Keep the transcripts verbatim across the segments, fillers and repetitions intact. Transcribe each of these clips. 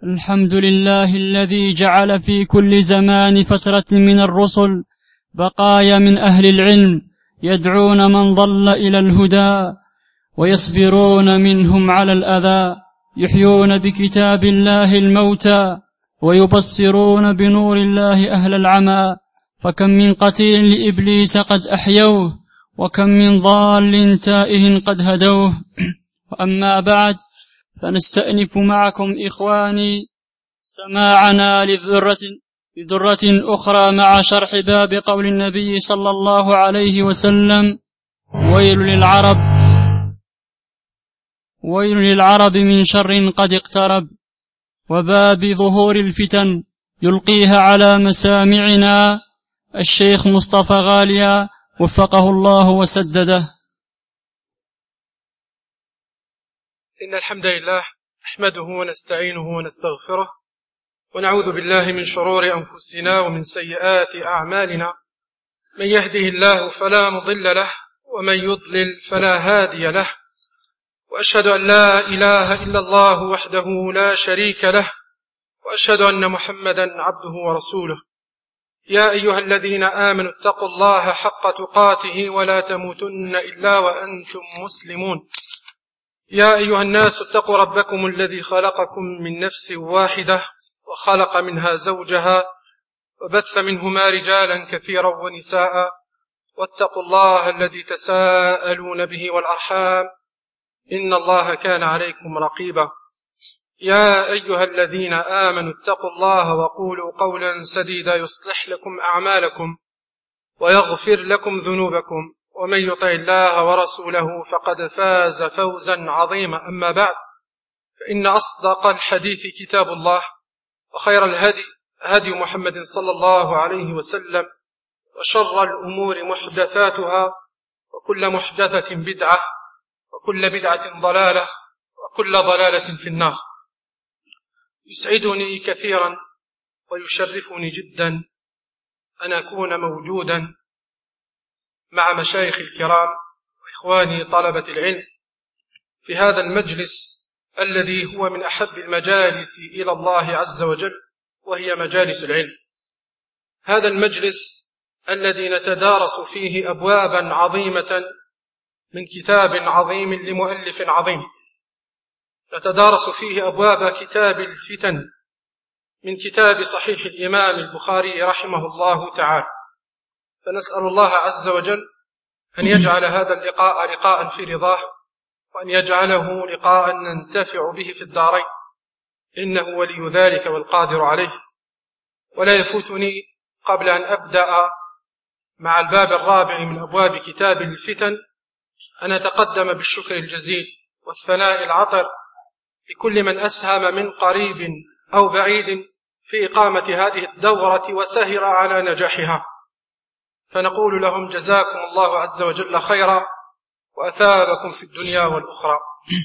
الحمد لله الذي جعل في كل زمان فترة من الرسل بقايا من أهل العلم يدعون من ضل إلى الهدى ويصبرون منهم على الأذى، يحيون بكتاب الله الموتى ويبصرون بنور الله أهل العمى. فكم من قتيل لإبليس قد أحيوه، وكم من ضال تائه قد هدوه. وأما بعد، فنستأنف معكم إخواني سماعنا لذرة, لذرة أخرى مع شرح باب قول النبي صلى الله عليه وسلم: ويل للعرب ويل للعرب من شر قد اقترب، وباب ظهور الفتن يلقيها على مسامعنا الشيخ مصطفى غاليا وفقه الله وسدده. إن الحمد لله نحمده ونستعينه ونستغفره، ونعوذ بالله من شرور أنفسنا ومن سيئات أعمالنا. من يهده الله فلا مضل له، ومن يضلل فلا هادي له، وأشهد أن لا إله إلا الله وحده لا شريك له، وأشهد أن محمدا عبده ورسوله. يا أيها الذين آمنوا اتقوا الله حق تقاته ولا تموتن إلا وأنتم مسلمون. يا أيها الناس اتقوا ربكم الذي خلقكم من نفس واحدة، وخلق منها زوجها، وبث منهما رجالا كثيرا ونساء، واتقوا الله الذي تساءلون به والأرحام، إن الله كان عليكم رقيبا. يا أيها الذين آمنوا اتقوا الله وقولوا قولا سديدا يصلح لكم أعمالكم ويغفر لكم ذنوبكم، ومن يطع الله ورسوله فقد فاز فوزا عظيما. أما بعد، فإن أصدق الحديث كتاب الله، وخير الهدي هدي محمد صلى الله عليه وسلم، وشر الأمور محدثاتها، وكل محدثة بدعة، وكل بدعة ضلالة، وكل ضلالة في النار. يسعدني كثيرا ويشرفني جدا أن أكون موجودا مع مشايخ الكرام وإخواني طلبة العلم في هذا المجلس الذي هو من أحب المجالس إلى الله عز وجل، وهي مجالس العلم. هذا المجلس الذي نتدارس فيه أبوابا عظيمة من كتاب عظيم لمؤلف عظيم، نتدارس فيه أبواب كتاب الفتن من كتاب صحيح الإمام البخاري رحمه الله تعالى. فنسأل الله عز وجل أن يجعل هذا اللقاء لقاء في رضاه، وأن يجعله لقاء ننتفع به في الدارين، إنه ولي ذلك والقادر عليه. ولا يفوتني قبل أن أبدأ مع الباب الرابع من أبواب كتاب الفتن أن أتقدم بالشكر الجزيل والثناء العطر لكل من أسهم من قريب أو بعيد في إقامة هذه الدورة وسهر على نجاحها، فنقول لهم جزاكم الله عز وجل خيرا وأثابكم في الدنيا والأخرى.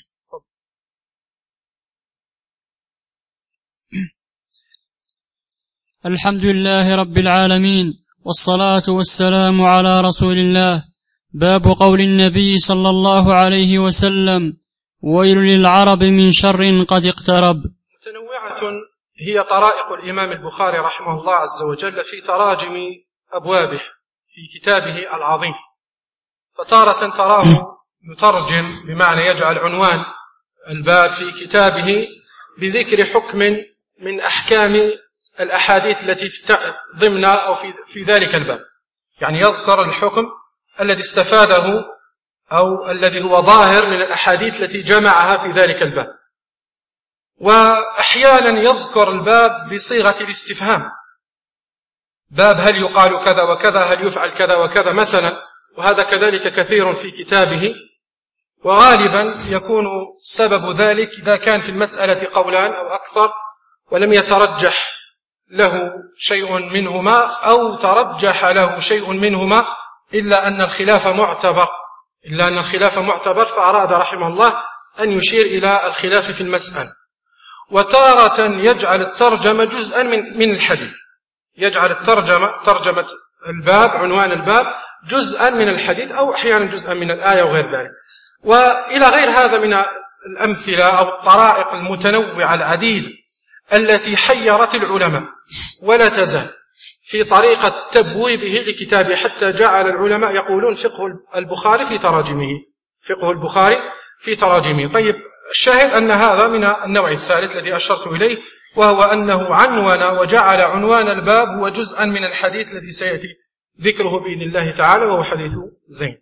الحمد لله رب العالمين، والصلاة والسلام على رسول الله. باب قول النبي صلى الله عليه وسلم: ويل للعرب من شر قد اقترب. متنوعة هي طرائق الإمام البخاري رحمه الله عز وجل في تراجم أبوابه في كتابه العظيم. فتارة تراه يترجم بمعنى يجعل عنوان الباب في كتابه بذكر حكم من أحكام الأحاديث التي ضمن أو في ذلك الباب، يعني يذكر الحكم الذي استفاده أو الذي هو ظاهر من الأحاديث التي جمعها في ذلك الباب. وأحيانا يذكر الباب بصيغة الاستفهام، باب هل يقال كذا وكذا، هل يفعل كذا وكذا مثلا، وهذا كذلك كثير في كتابه. وغالبا يكون سبب ذلك إذا كان في المسألة قولان أو أكثر ولم يترجح له شيء منهما، أو ترجح له شيء منهما إلا أن الخلاف معتبر إلا أن الخلاف معتبر فأراد رحمه الله أن يشير إلى الخلاف في المسألة. وتارة يجعل الترجمة جزءا من من الحديث، يجعل الترجمة ترجمة الباب عنوان الباب جزءا من الحديث، أو أحيانا جزءا من الآية وغير ذلك. وإلى غير هذا من الأمثلة أو الطرائق المتنوعة العديدة التي حيرت العلماء ولا تزال في طريقة تبويبه لكتابه، حتى جعل العلماء يقولون فقه البخاري في تراجمه، فقه البخاري في تراجمه. طيب، الشاهد أن هذا من النوع الثالث الذي أشرت إليه، وهو أنه عنون وجعل عنوان الباب هو جزءا من الحديث الذي سيأتي ذكره بإذن الله تعالى، وهو حديث زين.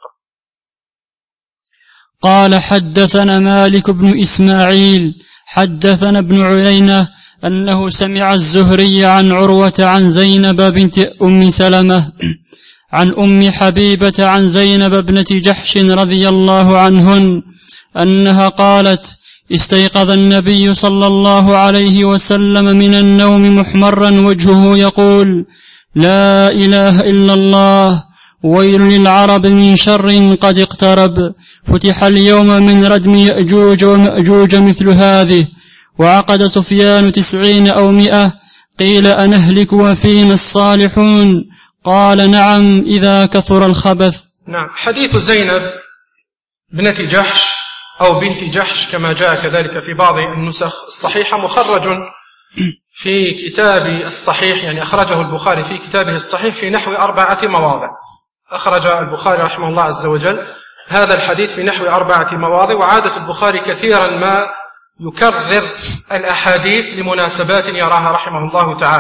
قال: حدثنا مالك بن إسماعيل حدثنا ابن عيينة أنه سمع الزهري عن عروة عن زينب بنت أم سلمة عن أم حبيبة عن زينب بنت جحش رضي الله عنهن أنها قالت: استيقظ النبي صلى الله عليه وسلم من النوم محمرا وجهه يقول: لا إله إلا الله، ويل للعرب من شر قد اقترب، فتح اليوم من ردم يأجوج ومأجوج مثل هذه، وعقد سفيان تسعين أو مئة، قيل أنهلك وفينا الصالحون؟ قال: نعم إذا كثر الخبث. نعم. حديث زينب بنت جحش أو بنت جحش كما جاء كذلك في بعض النسخ الصحيحة مخرج في كتاب الصحيح، يعني أخرجه البخاري في كتابه الصحيح في نحو أربعة مواضع. أخرج البخاري رحمه الله عز وجل هذا الحديث في نحو أربعة مواضع، وعادة البخاري كثيرا ما يكرر الأحاديث لمناسبات يراها رحمه الله تعالى.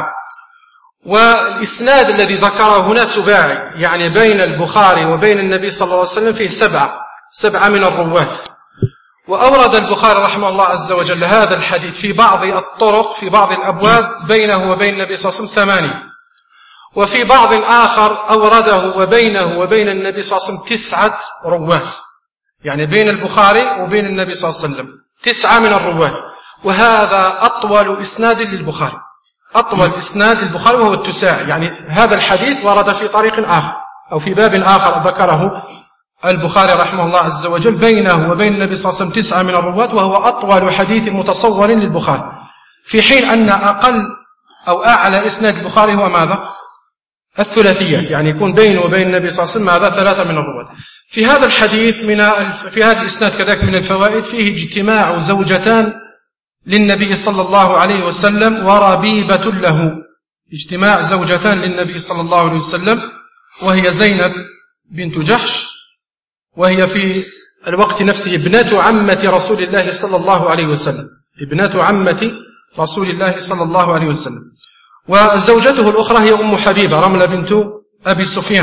والإسناد الذي ذكره هنا سباعي، يعني بين البخاري وبين النبي صلى الله عليه وسلم فيه سبعة سبعة من الرواة. وأورد البخاري رحمه الله عز وجل هذا الحديث في بعض الطرق في بعض الأبواب بينه وبين النبي صلى الله عليه وسلم ثمانية، وفي بعض آخر أورده وبينه وبين النبي صلى الله عليه وسلم تسعة رواة، يعني بين البخاري وبين النبي صلى الله عليه وسلم تسعة من الرواة. وهذا أطول إسناد للبخاري، أطول إسناد للبخاري وهو التساعي، يعني هذا الحديث ورد في طريق آخر أو في باب آخر ذكره البخاري رحمه الله عز وجل بينه وبين النبي صلى الله عليه وسلم تسعة من الرواة، وهو أطول حديث متصور للبخاري، في حين أن أقل أو أعلى إسناد البخاري هو ماذا؟ الثلاثية، يعني يكون بينه وبين النبي صلى الله عليه وسلم ماذا؟ ثلاثة من الرواة. في هذا الحديث من في هذا الإسناد كذلك من الفوائد فيه اجتماع زوجتان للنبي صلى الله عليه وسلم وربيبة له، اجتماع زوجتان للنبي صلى الله عليه وسلم، وهي زينب بنت جحش، وهي في الوقت نفسه ابنة عمة رسول الله صلى الله عليه وسلم، ابنة عمة رسول الله صلى الله عليه وسلم. وزوجته الأخرى هي أم حبيبة رملة بنت أبي سفيان.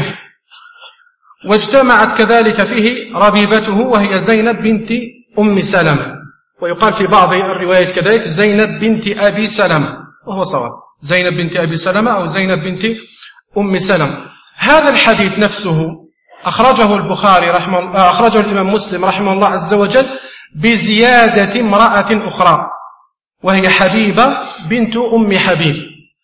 واجتمعت كذلك فيه ربيبته وهي زينب بنت أم سلمة، ويقال في بعض الروايات كذلك زينب بنت أبي سلمة، وهو صواب زينب بنت أبي سلمة أو زينب بنت أم سلمة. هذا الحديث نفسه أخرجه البخاري رحمه الله، أخرجه الإمام مسلم رحمه الله عز وجل بزيادة امرأة أخرى وهي حبيبة بنت أم حبيب.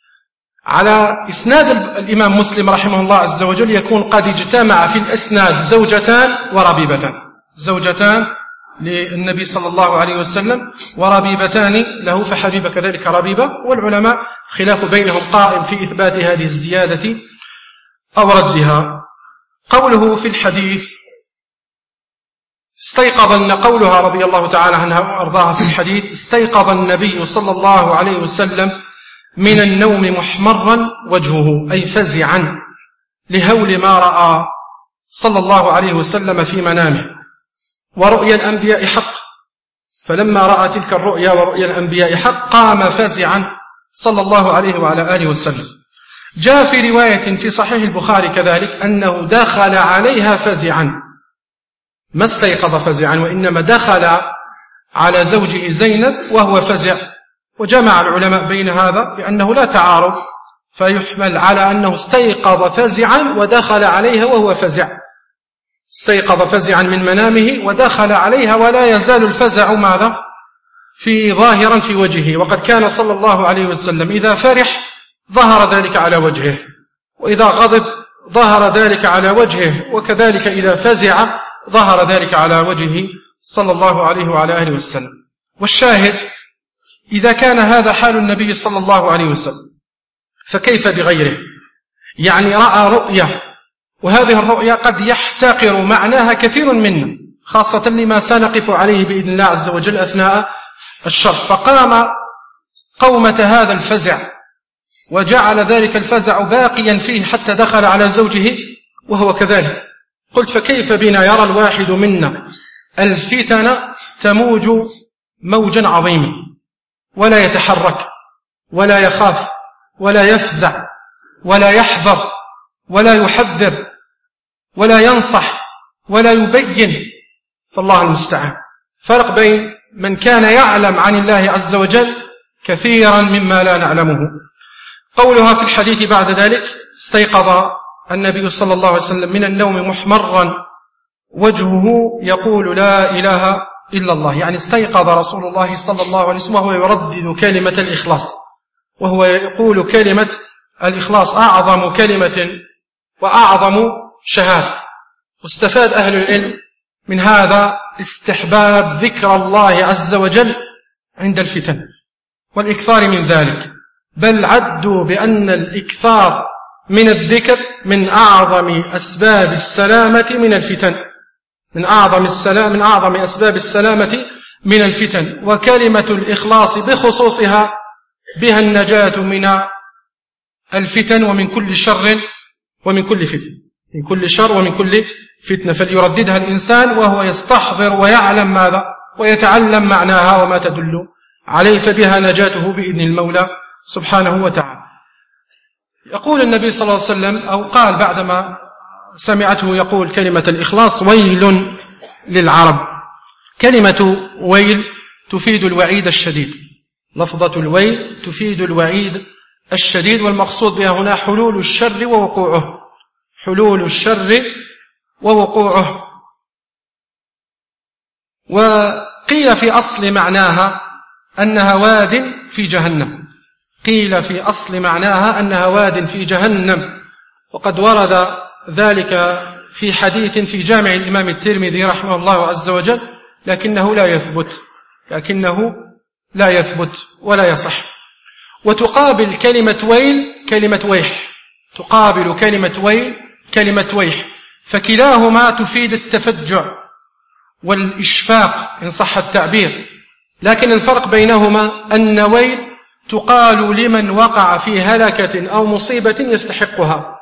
على إسناد الإمام مسلم رحمه الله عز وجل يكون قد اجتمع في الأسناد زوجتان وربيبتان، زوجتان للنبي صلى الله عليه وسلم وربيبتان له، فحبيبة كذلك ربيبة، والعلماء خلاف بينهم قائم في إثبات هذه الزيادة أو ردها. قوله في الحديث استيقظ أن قولها رضي الله تعالى عنها وأرضاها في الحديث: استيقظ النبي صلى الله عليه وسلم من النوم محمرا وجهه، أي فزعا لهول ما رأى صلى الله عليه وسلم في منامه، ورؤيا الأنبياء حق، فلما رأى تلك الرؤيا ورؤيا الأنبياء حق قام فزعا صلى الله عليه وعلى آله وسلم. جاء في رواية في صحيح البخاري كذلك أنه دخل عليها فزعا، ما استيقظ فزعا وإنما دخل على زوجه زينب وهو فزع. وجمع العلماء بين هذا بأنه لا تعارض، فيحمل على أنه استيقظ فزعا ودخل عليها وهو فزع، استيقظ فزعا من منامه ودخل عليها ولا يزال الفزع ماذا؟ في ظاهرا في وجهه. وقد كان صلى الله عليه وسلم إذا فرح ظهر ذلك على وجهه، وإذا غضب ظهر ذلك على وجهه، وكذلك إذا فزع ظهر ذلك على وجهه صلى الله عليه وعلى آله وسلم. والشاهد إذا كان هذا حال النبي صلى الله عليه وسلم فكيف بغيره؟ يعني رأى رؤية، وهذه الرؤيا قد يحتقر معناها كثير منا، خاصة لما سنقف عليه بإذن الله عز وجل أثناء الشرح. فقام قومة هذا الفزع وجعل ذلك الفزع باقيا فيه حتى دخل على زوجه وهو كذلك. قلت فكيف بنا يرى الواحد منا الفتن تموج موجا عظيما ولا يتحرك ولا يخاف ولا يفزع ولا يحذر ولا يحذر ولا ينصح ولا يبين؟ فالله المستعان. فرق بين من كان يعلم عن الله عز وجل كثيرا مما لا نعلمه. قولها في الحديث بعد ذلك: استيقظ النبي صلى الله عليه وسلم من النوم محمرا وجهه يقول لا إله إلا الله، يعني استيقظ رسول الله صلى الله عليه وسلم وهو يردد كلمة الإخلاص، وهو يقول كلمة الإخلاص أعظم كلمة وأعظم شهادة. واستفاد أهل العلم من هذا استحباب ذكر الله عز وجل عند الفتن والإكثار من ذلك، بل عدوا بأن الإكثار من الذكر من أعظم أسباب السلامة من الفتن، من أعظم السلام من أعظم أسباب السلامة من الفتن. وكلمة الإخلاص بخصوصها بها النجاة من الفتن ومن كل شر ومن كل فتن، من كل شر ومن كل فتنة. فليرددها الإنسان وهو يستحضر ويعلم ماذا ويتعلم معناها وما تدل عليه، فبها نجاته بإذن المولى سبحانه وتعالى. يقول النبي صلى الله عليه وسلم، أو قال بعدما سمعته يقول كلمة الإخلاص: ويل للعرب. كلمة ويل تفيد الوعيد الشديد، لفظة الويل تفيد الوعيد الشديد، والمقصود بها هنا حلول الشر ووقوعه، حلول الشر ووقوعه. وقيل في أصل معناها أنها واد في جهنم، قيل في أصل معناها أنها واد في جهنم، وقد ورد ذلك في حديث في جامع الإمام الترمذي رحمه الله عز وجل، لكنه لا يثبت لكنه لا يثبت ولا يصح. وتقابل كلمة ويل كلمة ويح، تقابل كلمة ويل كلمة ويح، فكلاهما تفيد التفجع والإشفاق إن صح التعبير، لكن الفرق بينهما أن ويل تقال لمن وقع في هلكة أو مصيبة يستحقها،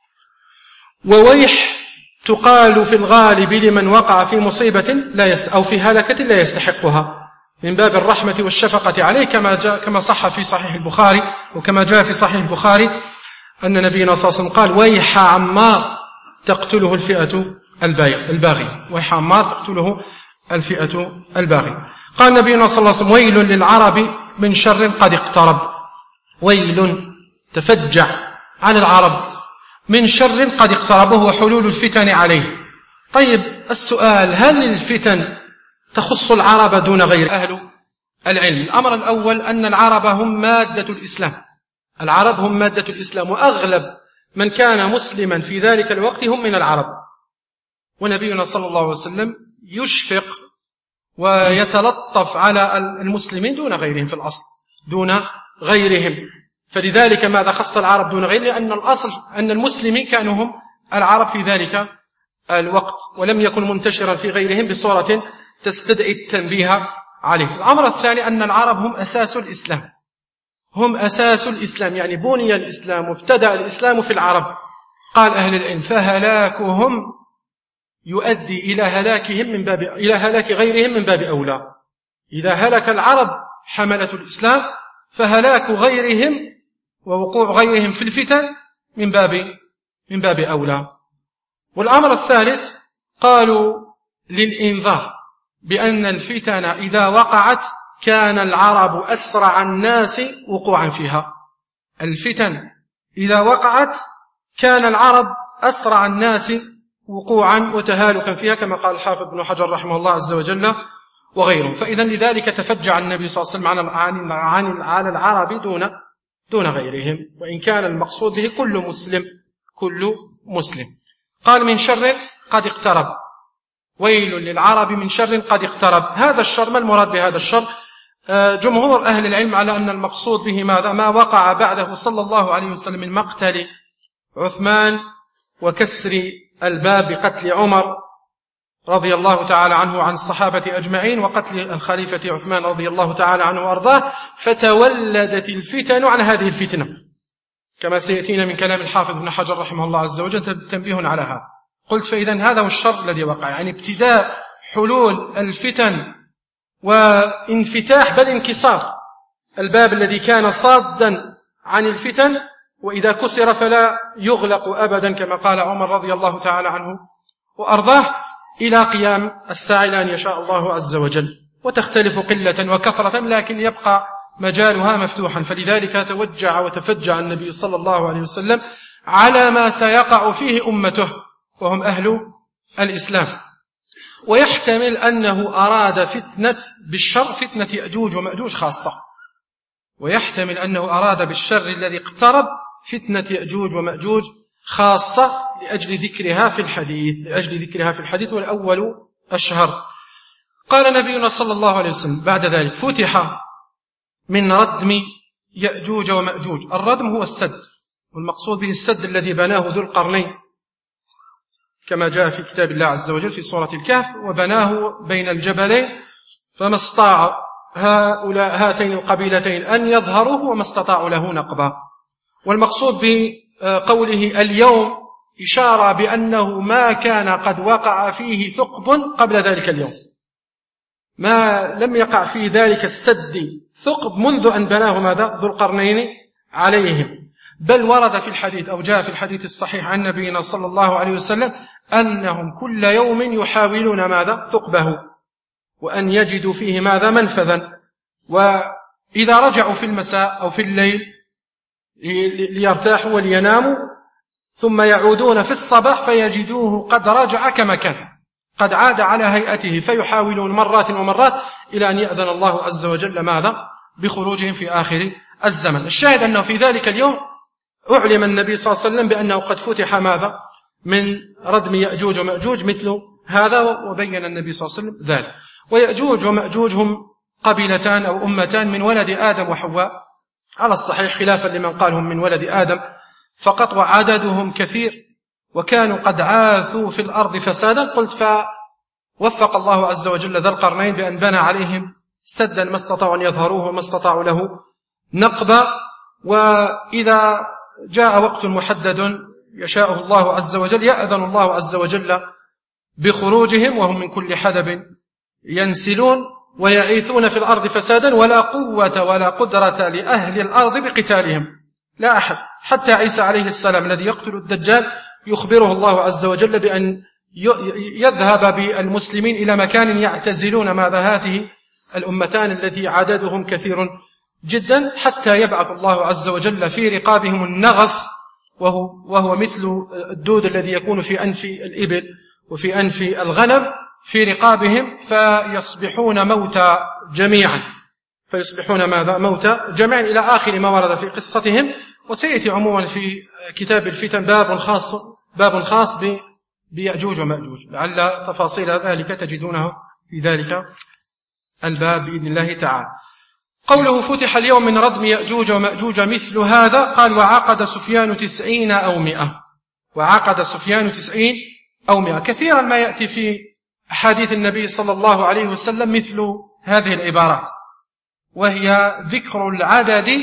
وويح تقال في الغالب لمن وقع في مصيبة لا يست أو في هلكة لا يستحقها، من باب الرحمة والشفقة عليه، كما جاء كما صح في صحيح البخاري، وكما جاء في صحيح البخاري أن نبينا صلى الله عليه وسلم قال: ويح عمار تقتله الفئة الباغية، ويح عمار تقتله الفئة الباغية. قال نبينا صلى الله عليه وسلم: ويل للعرب من شر قد اقترب. ويل تفجع عن العرب من شر قد اقترب، وهو حلول الفتن عليه. طيب السؤال: هل الفتن تخص العرب دون غير؟ أهل العلم الأمر الأول أن العرب هم مادة الإسلام، العرب هم مادة الإسلام، وأغلب من كان مسلما في ذلك الوقت هم من العرب، ونبينا صلى الله عليه وسلم يشفق ويتلطف على المسلمين دون غيرهم، في الأصل دون غيرهم. فلذلك ماذا خص العرب دون غيرهم؟ لأن الأصل أن المسلمين كانوا هم العرب في ذلك الوقت، ولم يكن منتشرا في غيرهم بصورة تستدعي التنبيه عليه. الأمر الثاني أن العرب هم أساس الإسلام، هم أساس الإسلام، يعني بني الإسلام وابتدأ الإسلام في العرب. قال أهل العلم: فهلاكهم يؤدي إلى هلاكهم من باب إلى هلاك غيرهم من باب أولى. إذا هلك العرب حملة الإسلام، فهلاك غيرهم ووقوع غيرهم في الفتن من باب من باب أولى. والأمر الثالث قالوا للإنذار بأن الفتن إذا وقعت كان العرب أسرع الناس وقوعا فيها. الفتن إذا وقعت كان العرب أسرع الناس وقوعا وتهالكا فيها، كما قال الحافظ ابن حجر رحمه الله عز وجل وغيره. فإذا لذلك تفجع النبي صلى الله عليه وسلم عن عن العرب دون دون غيرهم، وإن كان المقصود به كل مسلم كل مسلم. قال: من شر قد اقترب. ويل للعرب من شر قد اقترب. هذا الشر، ما المراد بهذا الشر؟ جمهور أهل العلم على أن المقصود به ماذا؟ ما وقع بعده صلى الله عليه وسلم من مقتل عثمان وكسر الباب بقتل عمر رضي الله تعالى عنه وعن الصحابة أجمعين وقتل الخليفة عثمان رضي الله تعالى عنه وأرضاه، فتولدت الفتن عن هذه الفتنة كما سيأتينا من كلام الحافظ ابن حجر رحمه الله عز وجل تنبيه على هذا. قلت فإذا هذا هو الشر الذي وقع، يعني ابتداء حلول الفتن وانفتاح بل انكسار الباب الذي كان صادا عن الفتن، وإذا كسر فلا يغلق أبدا كما قال عمر رضي الله تعالى عنه وأرضاه، إلى قيام الساعة إلى أن يشاء الله عز وجل، وتختلف قلة وكثرة لكن يبقى مجالها مفتوحا. فلذلك توجع وتفجع النبي صلى الله عليه وسلم على ما سيقع فيه أمته وهم أهل الإسلام. ويحتمل أنه أراد فتنة بالشر فتنة يأجوج ومأجوج خاصة، ويحتمل أنه أراد بالشر الذي اقترب فتنة يأجوج ومأجوج خاصة لأجل ذكرها في الحديث لأجل ذكرها في الحديث والأول أشهر. قال نبينا صلى الله عليه وسلم بعد ذلك: فتح من ردم يأجوج ومأجوج. الردم هو السد، والمقصود به السد الذي بناه ذو القرنين كما جاء في كتاب الله عز وجل في سورة الكهف: وبناه بين الجبلين فما استطاع هؤلاء هاتين القبيلتين أن يظهروه وما استطاعوا له نقبا. والمقصود بقوله اليوم إشارة بأنه ما كان قد وقع فيه ثقب قبل ذلك اليوم، ما لم يقع في ذلك السد ثقب منذ أن بناه ماذا ذو القرنين عليهم. بل ورد في الحديث أو جاء في الحديث الصحيح عن نبينا صلى الله عليه وسلم أنهم كل يوم يحاولون ماذا ثقبه وأن يجدوا فيه ماذا منفذا، وإذا رجعوا في المساء أو في الليل ليرتاحوا وليناموا ثم يعودون في الصباح فيجدوه قد رجع كما كان، قد عاد على هيئته، فيحاولون مرات ومرات إلى أن يأذن الله عز وجل ماذا بخروجهم في آخر الزمن. الشاهد أنه في ذلك اليوم أعلم النبي صلى الله عليه وسلم بأنه قد فتح ماذا من ردم يأجوج ومأجوج مثل هذا، وبين النبي صلى الله عليه وسلم ذلك. ويأجوج ومأجوج هم قبيلتان أو أمتان من ولد آدم وحواء على الصحيح، خلافا لمن قال هم من ولد آدم فقط، وعددهم كثير وكانوا قد عاثوا في الأرض فسادا. قلت فوفق الله عز وجل ذا القرنين بأن بنى عليهم سدا ما استطاعوا أن يظهروه وما استطاعوا له نقبا. وإذا جاء وقت محدد يشاءه الله عز وجل يأذن الله عز وجل بخروجهم وهم من كل حدب ينسلون ويعيثون في الأرض فسادا، ولا قوة ولا قدرة لأهل الأرض بقتالهم، لا أحد حتى عيسى عليه السلام الذي يقتل الدجال يخبره الله عز وجل بأن يذهب بالمسلمين إلى مكان يعتزلون ماذا هذه الأمتان التي عددهم كثير جدا، حتى يبعث الله عز وجل في رقابهم النغف، وهو, وهو مثل الدود الذي يكون في أنف الإبل وفي أنف الغنم في رقابهم، فيصبحون موتى جميعا فيصبحون ماذا موتى جميعا إلى آخر ما ورد في قصتهم. وسيأتي عموما في كتاب الفتن باب خاص باب خاص بيأجوج ومأجوج، لعل تفاصيل ذلك تجدونه في ذلك الباب بإذن الله تعالى. قوله فتح اليوم من ردم يأجوج ومأجوج مثل هذا، قال وعقد سفيان تسعين أو مئة وعقد سفيان تسعين أو مئة. كثيرا ما يأتي في أحاديث النبي صلى الله عليه وسلم مثل هذه العبارات، وهي ذكر العدد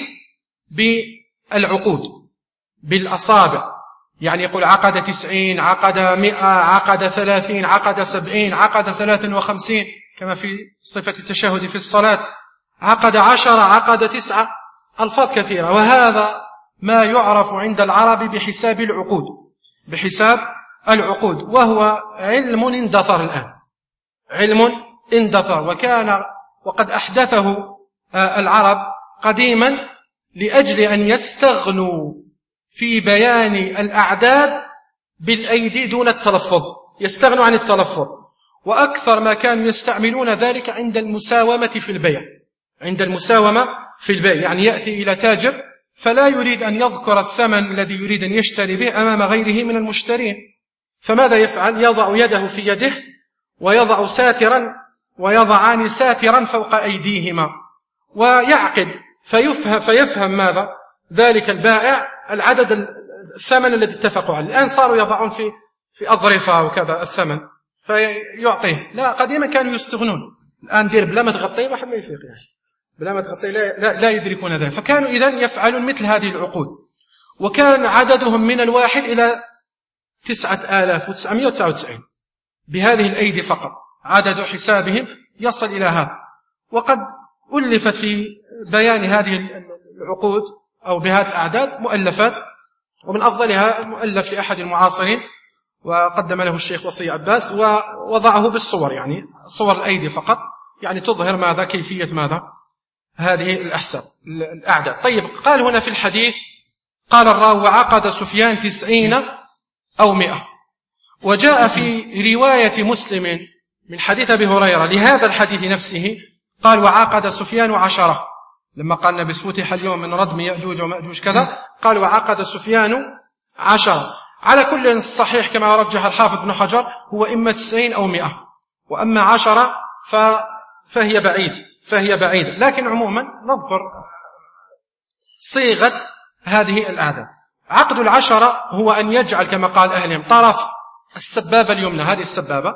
بالعقود بالأصابع، يعني يقول عقد تسعين، عقد مئة، عقد ثلاثين، عقد سبعين، عقد ثلاث وخمسين كما في صفة التشهد في الصلاة، عقد عشرة، عقد تسعة، ألفاظ كثيرة. وهذا ما يعرف عند العرب بحساب العقود بحساب العقود وهو علم اندثر الآن، علم اندثر، وكان وقد أحدثه العرب قديما لأجل أن يستغنوا في بيان الأعداد بالأيدي دون التلفظ، يستغنوا عن التلفظ. وأكثر ما كانوا يستعملون ذلك عند المساومة في البيع عند المساومة في البيع يعني يأتي إلى تاجر فلا يريد أن يذكر الثمن الذي يريد أن يشتري به أمام غيره من المشترين، فماذا يفعل؟ يضع يده في يده ويضع ساترا ويضعان ساترا فوق أيديهما ويعقد، فيفهم, فيفهم ماذا ذلك البائع العدد الثمن الذي اتفقوا عليه. الآن صاروا يضعون في في أظرفة وكذا الثمن، فيعطيه. لا، قديما كانوا يستغنون، الآن دير بلا ما تغطيه واحد ما يفيق يعني، بلا ما تغطيه لا, لا, لا يدركون ذلك. فكانوا إذن يفعلون مثل هذه العقود، وكان عددهم من الواحد إلى تسعة آلاف وتسعمائة وتسعة وتسعين بهذه الأيدي فقط، عدد حسابهم يصل إلى هذا. وقد ألفت في بيان هذه العقود أو بهذه الأعداد مؤلفات، ومن أفضلها المؤلف لأحد المعاصرين وقدم له الشيخ وصي عباس، ووضعه بالصور، يعني صور الأيدي فقط، يعني تظهر ماذا كيفية ماذا هذه الأحساب الأعداد. طيب، قال هنا في الحديث، قال الراوي: وعقد سفيان تسعين أو مئة. وجاء في رواية مسلم من حديث أبي هريرة لهذا الحديث نفسه قال: وعقد سفيان عشرة. لما قال النبي فتح اليوم من ردم يأجوج ومأجوج كذا، قال: وعقد سفيان عشرة. على كل الصحيح كما رجح الحافظ بن حجر هو إما تسعين أو مئة، وأما عشرة فهي بعيد فهي بعيد لكن عموما نذكر صيغة هذه الأعداد. عقد العشرة هو أن يجعل كما قال أهلهم طرف السبابة اليمنى، هذه السبابة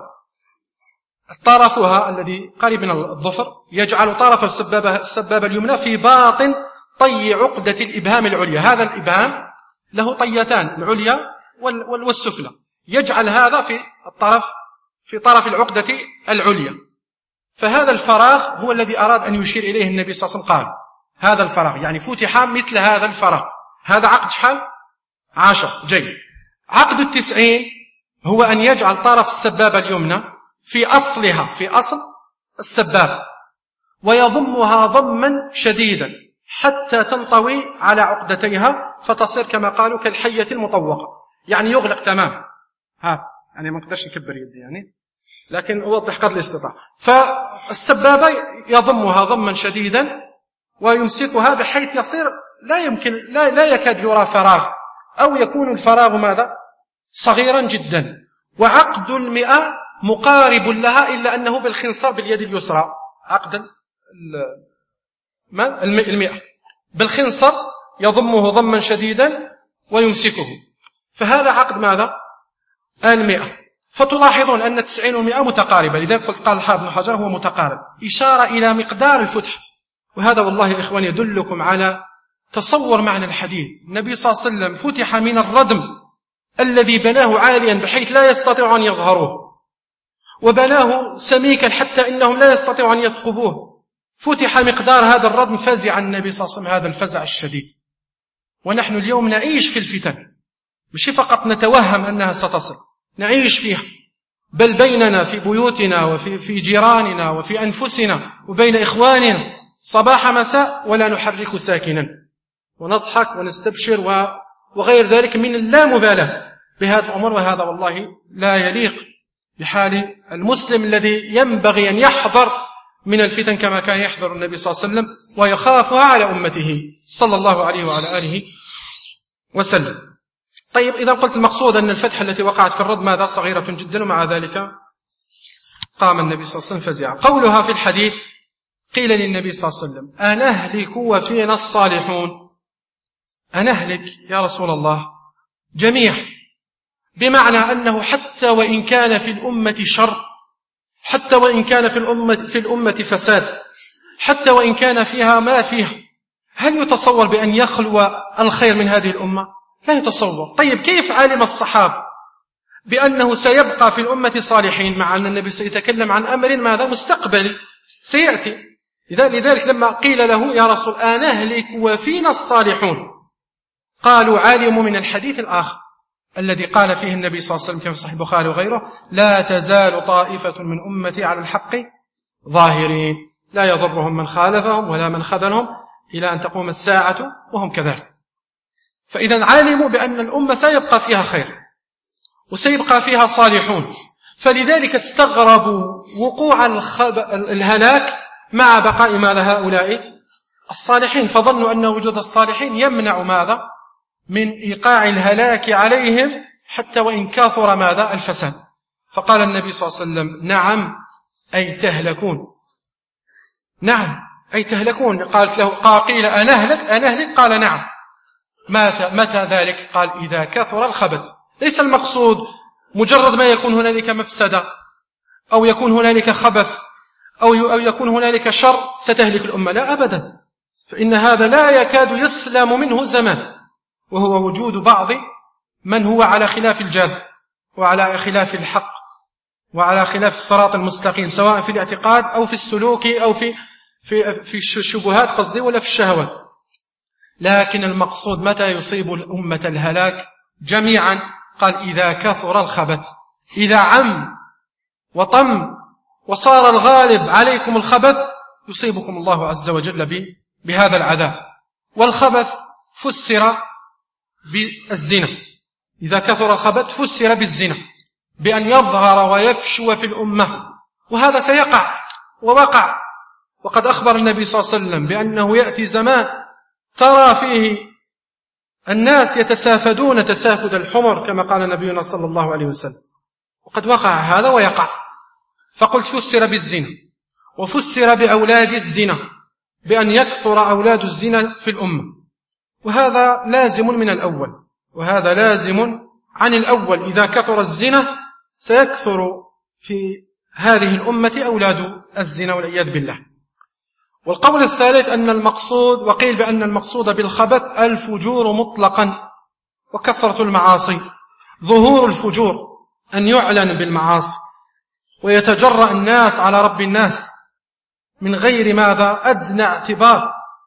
طرفها الذي قريب من الظفر، يجعل طرف السبابة, السبابة اليمنى في باطن طي عقدة الإبهام العليا. هذا الإبهام له طيتان، العليا والسفلى، يجعل هذا في الطرف في طرف العقدة العليا. فهذا الفراغ هو الذي أراد أن يشير إليه النبي صلى الله عليه وسلم، قال هذا الفراغ يعني فتح مثل هذا الفراغ. هذا عقد شحال؟ عشر. جيد. عقد التسعين هو أن يجعل طرف السبابة اليمنى في أصلها، في أصل السبابة، ويضمها ضما شديدا حتى تنطوي على عقدتيها فتصير كما قالوا كالحية المطوقة، يعني يغلق تمام. ها يعني ما نقدرش نكبر يدي يعني، لكن أوضح قدر الاستطاعة. فالسبابة يضمها ضما شديدا ويمسكها بحيث يصير لا يمكن لا, لا يكاد يرى فراغ، أو يكون الفراغ ماذا؟ صغيرا جدا. وعقد المئة مقارب لها إلا أنه بالخنصر باليد اليسرى. عقد المئة بالخنصر يضمه ضما شديدا ويمسكه، فهذا عقد ماذا؟ المئة. فتلاحظون أن التسعين والمئة متقاربة، لذلك قلت قال الحافظ بن حجر هو متقارب، إشارة إلى مقدار الفتح. وهذا والله يا إخواني يدلكم على تصور معنى الحديث. النبي صلى الله عليه وسلم فتح من الردم الذي بناه عاليا بحيث لا يستطيع أن يظهروه، وبناه سميكا حتى إنهم لا يستطيعوا أن يثقبوه. فتح مقدار هذا الردم، فزع النبي صلى الله عليه وسلم هذا الفزع الشديد. ونحن اليوم نعيش في الفتن، مش فقط نتوهم أنها ستصل، نعيش فيها، بل بيننا في بيوتنا وفي في جيراننا وفي أنفسنا وبين إخواننا صباح مساء، ولا نحرك ساكنا، ونضحك ونستبشر وغير ذلك من اللامبالاة بهذه الأمور. وهذا والله لا يليق بحال المسلم الذي ينبغي أن يحذر من الفتن كما كان يحذر النبي صلى الله عليه وسلم ويخافها على أمته صلى الله عليه وعلى آله وسلم. طيب، إذا قلت المقصود أن الفتحة التي وقعت في الرد ماذا؟ صغيرة جدا، ومع ذلك قام النبي صلى الله عليه وسلم فزعا. قولها في الحديث قيل للنبي صلى الله عليه وسلم: أنهلك وفينا الصالحون؟ أنهلك يا رسول الله جميع، بمعنى أنه حتى وإن كان في الأمة شر، حتى وإن كان في الأمة, في الأمة فساد، حتى وإن كان فيها ما فيها، هل يتصور بأن يخلو الخير من هذه الأمة؟ لا يتصور. طيب، كيف علم الصحابة بأنه سيبقى في الأمة صالحين مع أن النبي سيتكلم عن أمر ماذا؟ مستقبلي سيأتي. لذلك لما قيل له يا رسول أنهلك وفينا الصالحون، قالوا علموا من الحديث الآخر الذي قال فيه النبي صلى الله عليه وسلم كما في صحيح البخاري وغيره: لا تزال طائفة من أمتي على الحق ظاهرين لا يضرهم من خالفهم ولا من خذلهم إلى أن تقوم الساعة وهم كذلك. فإذا علموا بأن الأمة سيبقى فيها خير وسيبقى فيها صالحون، فلذلك استغربوا وقوع الهلاك مع بقاء ماذا؟ هؤلاء الصالحين، فظنوا أن وجود الصالحين يمنع ماذا؟ من إيقاع الهلاك عليهم حتى وإن كثر ماذا؟ الفساد. فقال النبي صلى الله عليه وسلم: نعم أي تهلكون، نعم أي تهلكون. قالت له قال قيل أنهلك أنهلك؟ قال نعم. متى, متى ذلك؟ قال إذا كثر الخبث. ليس المقصود مجرد ما يكون هنالك مفسدة أو يكون هنالك خبث أو يكون هنالك شر ستهلك الأمة، لا أبدا، فإن هذا لا يكاد يسلم منه زمان، وهو وجود بعض من هو على خلاف الجاد وعلى خلاف الحق وعلى خلاف الصراط المستقيم، سواء في الاعتقاد أو في السلوك أو في في في الشبهات قصدي ولا في الشهوات. لكن المقصود متى يصيب الأمة الهلاك جميعا؟ قال إذا كثر الخبث، إذا عم وطم وصار الغالب عليكم الخبث يصيبكم الله عز وجل بهذا العذاب. والخبث فسر بالزنا، إذا كثر الخبث فسر بالزنا، بأن يظهر ويفشو في الأمة، وهذا سيقع ووقع. وقد أخبر النبي صلى الله عليه وسلم بأنه يأتي زمان ترى فيه الناس يتسافدون تسافد الحمر كما قال نبينا صلى الله عليه وسلم، وقد وقع هذا ويقع. فقلت فسر بالزنا، وفسر بأولاد الزنا بأن يكثر أولاد الزنا في الأمة، وهذا لازم من الأول، وهذا لازم عن الأول. إذا كثر الزنا سيكثر في هذه الأمة أولاد الزنا والعياذ بالله. والقول الثالث أن المقصود، وقيل بأن المقصود بالخبث الفجور مطلقا وكثرة المعاصي، ظهور الفجور، أن يعلن بالمعاصي ويتجرأ الناس على رب الناس من غير ماذا أدنى اعتبار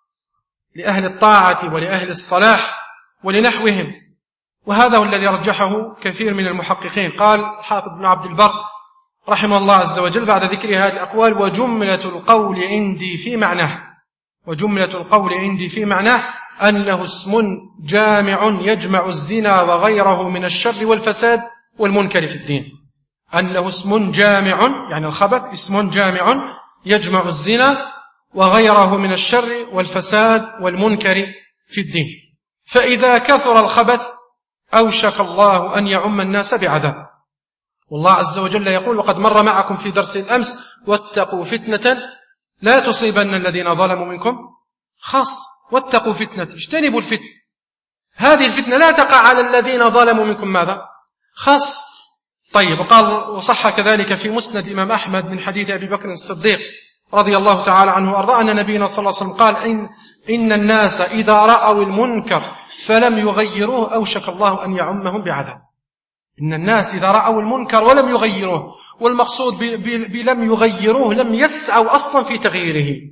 لأهل الطاعة ولأهل الصلاح ولنحوهم. وهذا هو الذي رجحه كثير من المحققين. قال الحافظ ابن عبد البر رحمه الله عز وجل بعد ذكر هذه الأقوال: وجملة القول عندي في معناه وجملة القول عندي في معناه أنه اسم جامع يجمع الزنا وغيره من الشر والفساد والمنكر في الدين. أنه اسم جامع، يعني الخبث اسم جامع يجمع الزنا وغيره من الشر والفساد والمنكر في الدين. فإذا كثر الخبث أوشك الله أن يعم الناس بعذاب. والله عز وجل يقول: وقد مر معكم في درس الأمس: واتقوا فتنة لا تصيبن الذين ظلموا منكم خاص. واتقوا فتنة، اجتنبوا الفتنة. هذه الفتنة لا تقع على الذين ظلموا منكم ماذا؟ خاص. طيب، وقال وصح كذلك في مسند إمام أحمد من حديث أبي بكر الصديق رضي الله تعالى عنه وأرضاه أن نبينا صلى الله عليه وسلم قال: إن, إن الناس إذا رأوا المنكر فلم يغيروه أوشك الله أن يعمهم بعذاب. إن الناس إذا رأوا المنكر ولم يغيروه، والمقصود بلم يغيروه لم يسعوا أصلا في تغييره،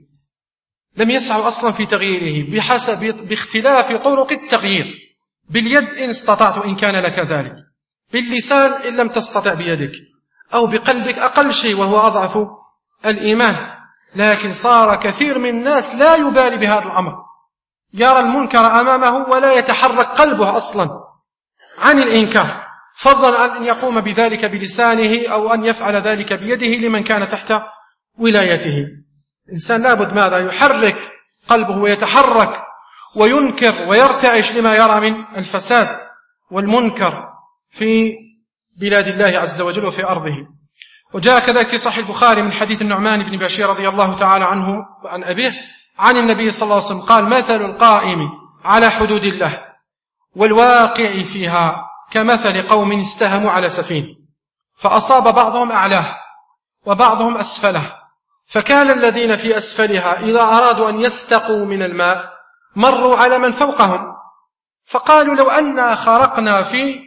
لم يسعوا أصلا في تغييره بحسب باختلاف طرق التغيير. باليد إن استطعت إن كان لك ذلك، باللسان إن لم تستطع بيدك، أو بقلبك أقل شيء وهو أضعف الإيمان. لكن صار كثير من الناس لا يبالي بهذا الأمر، يرى المنكر أمامه ولا يتحرك قلبه أصلا عن الإنكار، فضلا عن أن يقوم بذلك بلسانه أو أن يفعل ذلك بيده لمن كان تحت ولايته. الإنسان لابد ماذا؟ يحرك قلبه ويتحرك وينكر ويرتعش لما يرى من الفساد والمنكر في بلاد الله عز وجل وفي أرضه. وجاء كذلك في صحيح البخاري من حديث النعمان بن بشير رضي الله تعالى عنه وعن أبيه عن النبي صلى الله عليه وسلم قال: مثل القائم على حدود الله والواقع فيها كمثل قوم استهموا على سفينة فأصاب بعضهم أعلاه وبعضهم أسفله، فكان الذين في أسفلها إذا أرادوا أن يستقوا من الماء مروا على من فوقهم فقالوا: لو أننا خرقنا في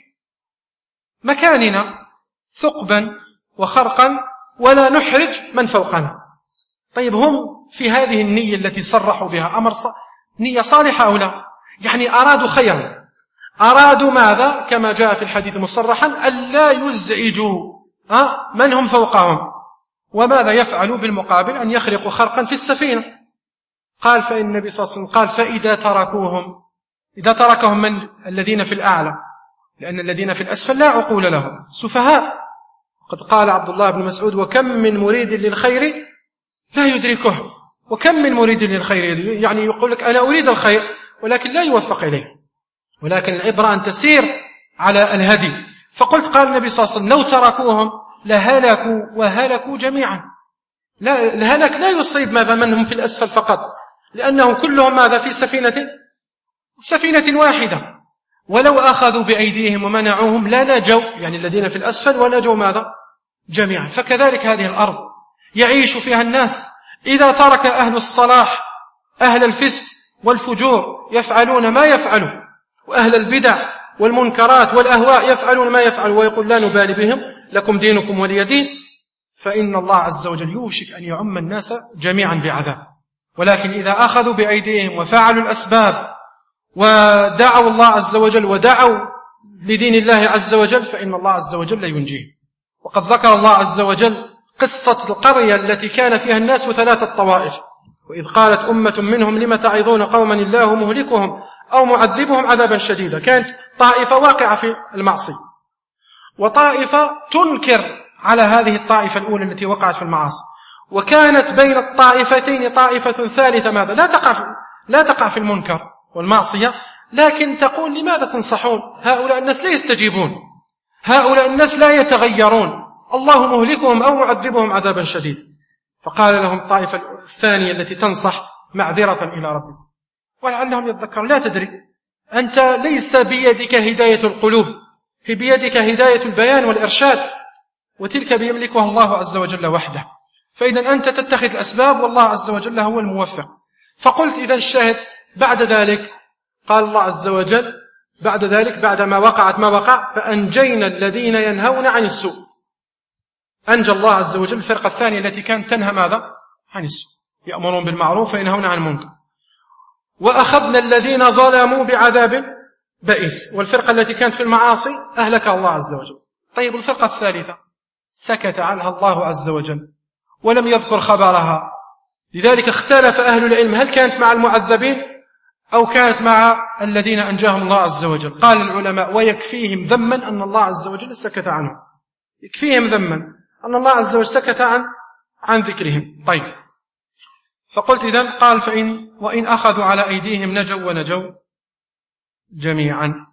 مكاننا ثقبا وخرقا ولا نحرج من فوقنا. طيب، هم في هذه النية التي صرحوا بها أمر ص... نية صالحة أو لا؟ يعني أرادوا خيرا، أرادوا ماذا؟ كما جاء في الحديث مصرحا: ألا يزعجوا من هم فوقهم. وماذا يفعلوا بالمقابل؟ أن يخرقوا خرقا في السفينة. قال فإن النبي صلى الله عليه وسلم قال: فإذا تركوهم، إذا تركهم من الذين في الأعلى، لأن الذين في الأسفل لا عقول لهم سفهاء. قد قال عبد الله بن مسعود: وكم من مريد للخير لا يدركه. وكم من مريد للخير، يعني يقول لك أنا أريد الخير ولكن لا يوفق إليه، ولكن العبرة أن تسير على الهدي. فقلت قال النبي صلى الله عليه وسلم: لو تركوهم لهلكوا وهلكوا جميعا. لا، الهلك لا يصيب ماذا من هم في الأسفل فقط، لأنهم كلهم ماذا في سفينة سفينة واحدة. ولو أخذوا بأيديهم ومنعوهم لا نجوا، يعني الذين في الأسفل، ونجوا ماذا؟ جميعا. فكذلك هذه الأرض يعيش فيها الناس، إذا ترك أهل الصلاح أهل الفسق والفجور يفعلون ما يفعلوا، وأهل البدع والمنكرات والأهواء يفعلون ما يفعلوا، ويقول لا نبالي بهم لكم دينكم ولي دين، فإن الله عز وجل يوشك أن يعم الناس جميعا بعذاب. ولكن إذا أخذوا بأيديهم وفعلوا الأسباب ودعوا الله عز وجل ودعوا لدين الله عز وجل فإن الله عز وجل ينجيهم. وقد ذكر الله عز وجل قصة القرية التي كان فيها الناس ثلاثة طوائف، وإذ قالت أمة منهم لم تعظون قوما الله مهلكهم أو معذبهم عذابا شديدا. كانت طائفة واقعة في المعصية، وطائفة تنكر على هذه الطائفة الأولى التي وقعت في المعاصي، وكانت بين الطائفتين طائفة ثالثة ماذا؟ لا تقع في, لا تقع في المنكر والمعصية، لكن تقول لماذا تنصحون هؤلاء الناس؟ لا يستجيبون، هؤلاء الناس لا يتغيرون، الله مهلكهم أو معذبهم عذابا شديدا. فقال لهم الطائفة الثانية التي تنصح معذرة إلى ربكم ولعلهم يتذكرون. لا تدري، أنت ليس بيدك هداية القلوب، في بيدك هداية البيان والإرشاد، وتلك بيملكها الله عز وجل وحده. فإذا أنت تتخذ الأسباب والله عز وجل هو الموفق. فقلت إذا الشاهد بعد ذلك قال الله عز وجل بعد ذلك بعد ما وقعت ما وقع فأنجينا الذين ينهون عن السوء. أنجى الله عز وجل الفرقة الثانية التي كانت تنهى ماذا؟ عن السوء، يأمرون بالمعروف وينهون عن المنكر. وأخذنا الذين ظلموا بعذاب بئيس، والفرقة التي كانت في المعاصي أهلكها الله عز وجل. طيب الفرقة الثالثة سكت عنها الله عز وجل ولم يذكر خبرها، لذلك اختلف أهل العلم هل كانت مع المعذبين أو كانت مع الذين أنجاهم الله عز وجل. قال العلماء ويكفيهم ذما أن الله عز وجل سكت عنهم، يكفيهم ذما أن الله عز وجل سكت عن عن ذكرهم. طيب فقلت إذن قال فإن وإن أخذوا على أيديهم نجوا ونجوا جميعا.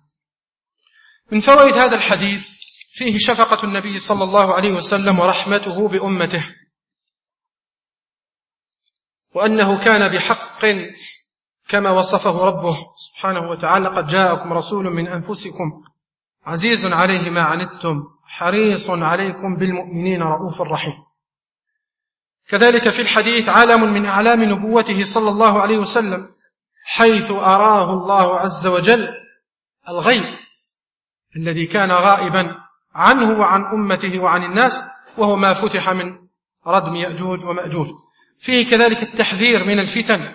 من فوائد هذا الحديث فيه شفقة النبي صلى الله عليه وسلم ورحمته بأمته، وأنه كان بحق كما وصفه ربه سبحانه وتعالى قد جاءكم رسول من أنفسكم عزيز عليه ما عنتم حريص عليكم بالمؤمنين رؤوف رحيم. كذلك في الحديث علم من أعلام نبوته صلى الله عليه وسلم حيث أراه الله عز وجل الغيب الذي كان غائبا عنه وعن أمته وعن الناس، وهو ما فتح من ردم يأجوج ومأجوج. فيه كذلك التحذير من الفتن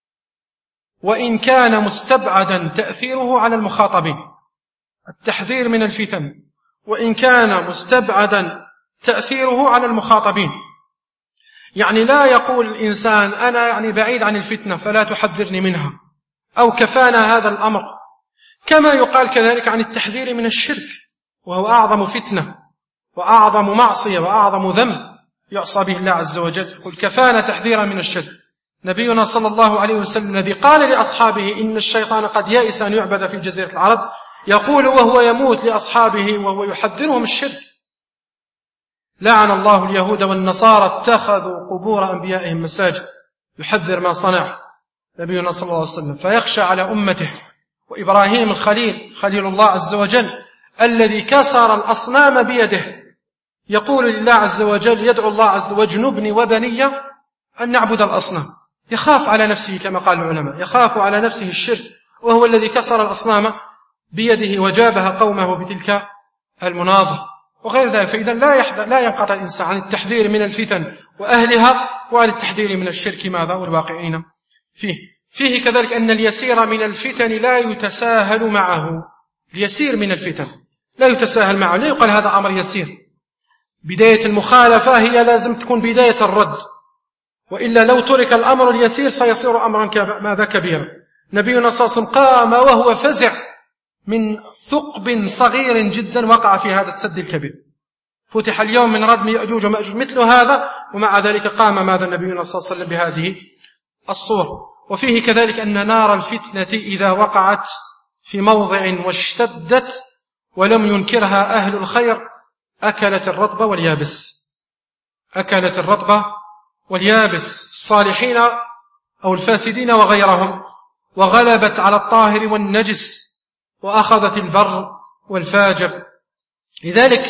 وإن كان مستبعدا تأثيره على المخاطبين، التحذير من الفتن وإن كان مستبعدا تأثيره على المخاطبين. يعني لا يقول الإنسان أنا يعني بعيد عن الفتنة فلا تحذرني منها أو كفانا هذا الأمر، كما يقال كذلك عن التحذير من الشرك وهو أعظم فتنة وأعظم معصية وأعظم ذنب يعصى به الله عز وجل، يقول كفانا تحذيرا من الشرك. نبينا صلى الله عليه وسلم الذي قال لأصحابه إن الشيطان قد يئس أن يعبد في جزيرة العرب يقول وهو يموت لأصحابه وهو يحذرهم الشرك لعن الله اليهود والنصارى اتخذوا قبور أنبيائهم مساجد، يحذر ما صنع نبينا صلى الله عليه وسلم. فيخشى على أمته. وإبراهيم الخليل خليل الله عز وجل الذي كسر الأصنام بيده يقول لله عز وجل يدعو الله عز وجل واجنبني وبني أن نعبد الأصنام، يخاف على نفسه كما قال العلماء، يخاف على نفسه الشرك، وهو الذي كسر الأصنام بيده وجابها قومه بتلك المناظر وغير ذلك. فإذا لا لا ينقطع الإنسان عن التحذير من الفتن وأهلها وعن التحذير من الشرك ماذا والواقعين فيه. فيه كذلك أن اليسير من الفتن لا يتساهل معه، اليسير من الفتن لا يتساهل معه، لا يقال هذا أمر يسير. بداية المخالفة هي لازم تكون بداية الرد، وإلا لو ترك الأمر اليسير سيصير أمرا ماذا كبيرا. نبينا صلى الله عليه وسلم قام وهو فزع من ثقب صغير جدا وقع في هذا السد الكبير، فتح اليوم من ردم يأجوج ومأجوج مثل هذا، ومع ذلك قام ماذا نبينا صلى الله عليه وسلم بهذه الصورة. وفيه كذلك أن نار الفتنة إذا وقعت في موضع واشتدت ولم ينكرها أهل الخير أكلت الرطب واليابس، أكلت الرطب واليابس الصالحين أو الفاسدين وغيرهم، وغلبت على الطاهر والنجس وأخذت البر والفاجر. لذلك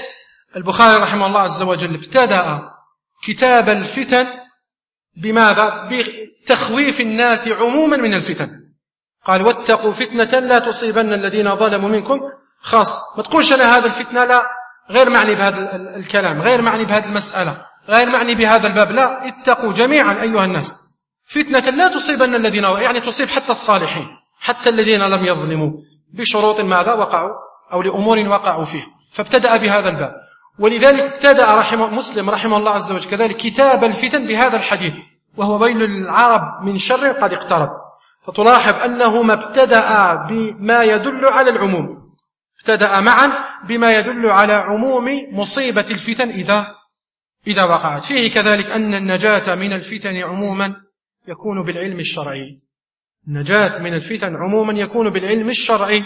البخاري رحمه الله عز وجل ابتدأ كتاب الفتن بماذا؟ بتخويف الناس عموما من الفتن. قال واتقوا فتنة لا تصيبن الذين ظلموا منكم خاص. ما تقولش أنا هذا الفتنة لا غير معني بهذا الكلام، غير معني بهذه المسألة، غير معني بهذا الباب، لا، اتقوا جميعا أيها الناس فتنة لا تصيبن الذين، يعني تصيب حتى الصالحين حتى الذين لم يظلموا بشروط ماذا وقعوا أو لأمور وقعوا فيها. فابتدأ بهذا الباب. ولذلك ابتدأ رحمه مسلم رحمه الله عز وجل كذلك كتاب الفتن بهذا الحديث، وهو ويل للعرب من شر قد اقترب. فتلاحظ أنه ما ابتدأ بما يدل على العموم، ابتدأ معا بما يدل على عموم مصيبة الفتن إذا إذا وقعت. فيه كذلك أن النجاة من الفتن عموما يكون بالعلم الشرعي. النجاة من الفتن عموما يكون بالعلم الشرعي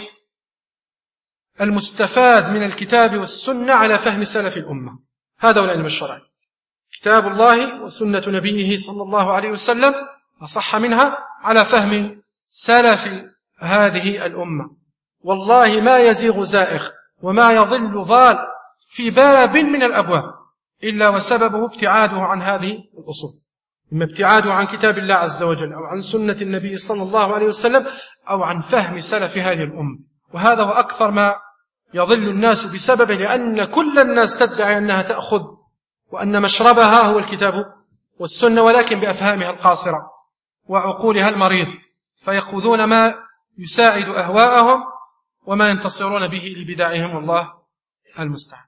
المستفاد من الكتاب والسنة على فهم سلف الأمة. هذا هو العلم الشرعي، كتاب الله وسنة نبيه صلى الله عليه وسلم أصح منها على فهم سلف هذه الأمة. والله ما يزيغ زائغ وما يضل ضال في باب من الأبواب إلا وسببه ابتعاده عن هذه الأصول، إما ابتعاده عن كتاب الله عز وجل أو عن سنة النبي صلى الله عليه وسلم أو عن فهم سلف هذه الأمة. وهذا هو أكثر ما يضل الناس بسببه، لأن كل الناس تدعي أنها تأخذ وأن مشربها هو الكتاب والسنة، ولكن بأفهامها القاصرة وعقولها المريض، فيأخذون ما يساعد أهواءهم وما ينتصرون به لبدعهم، والله المستعان.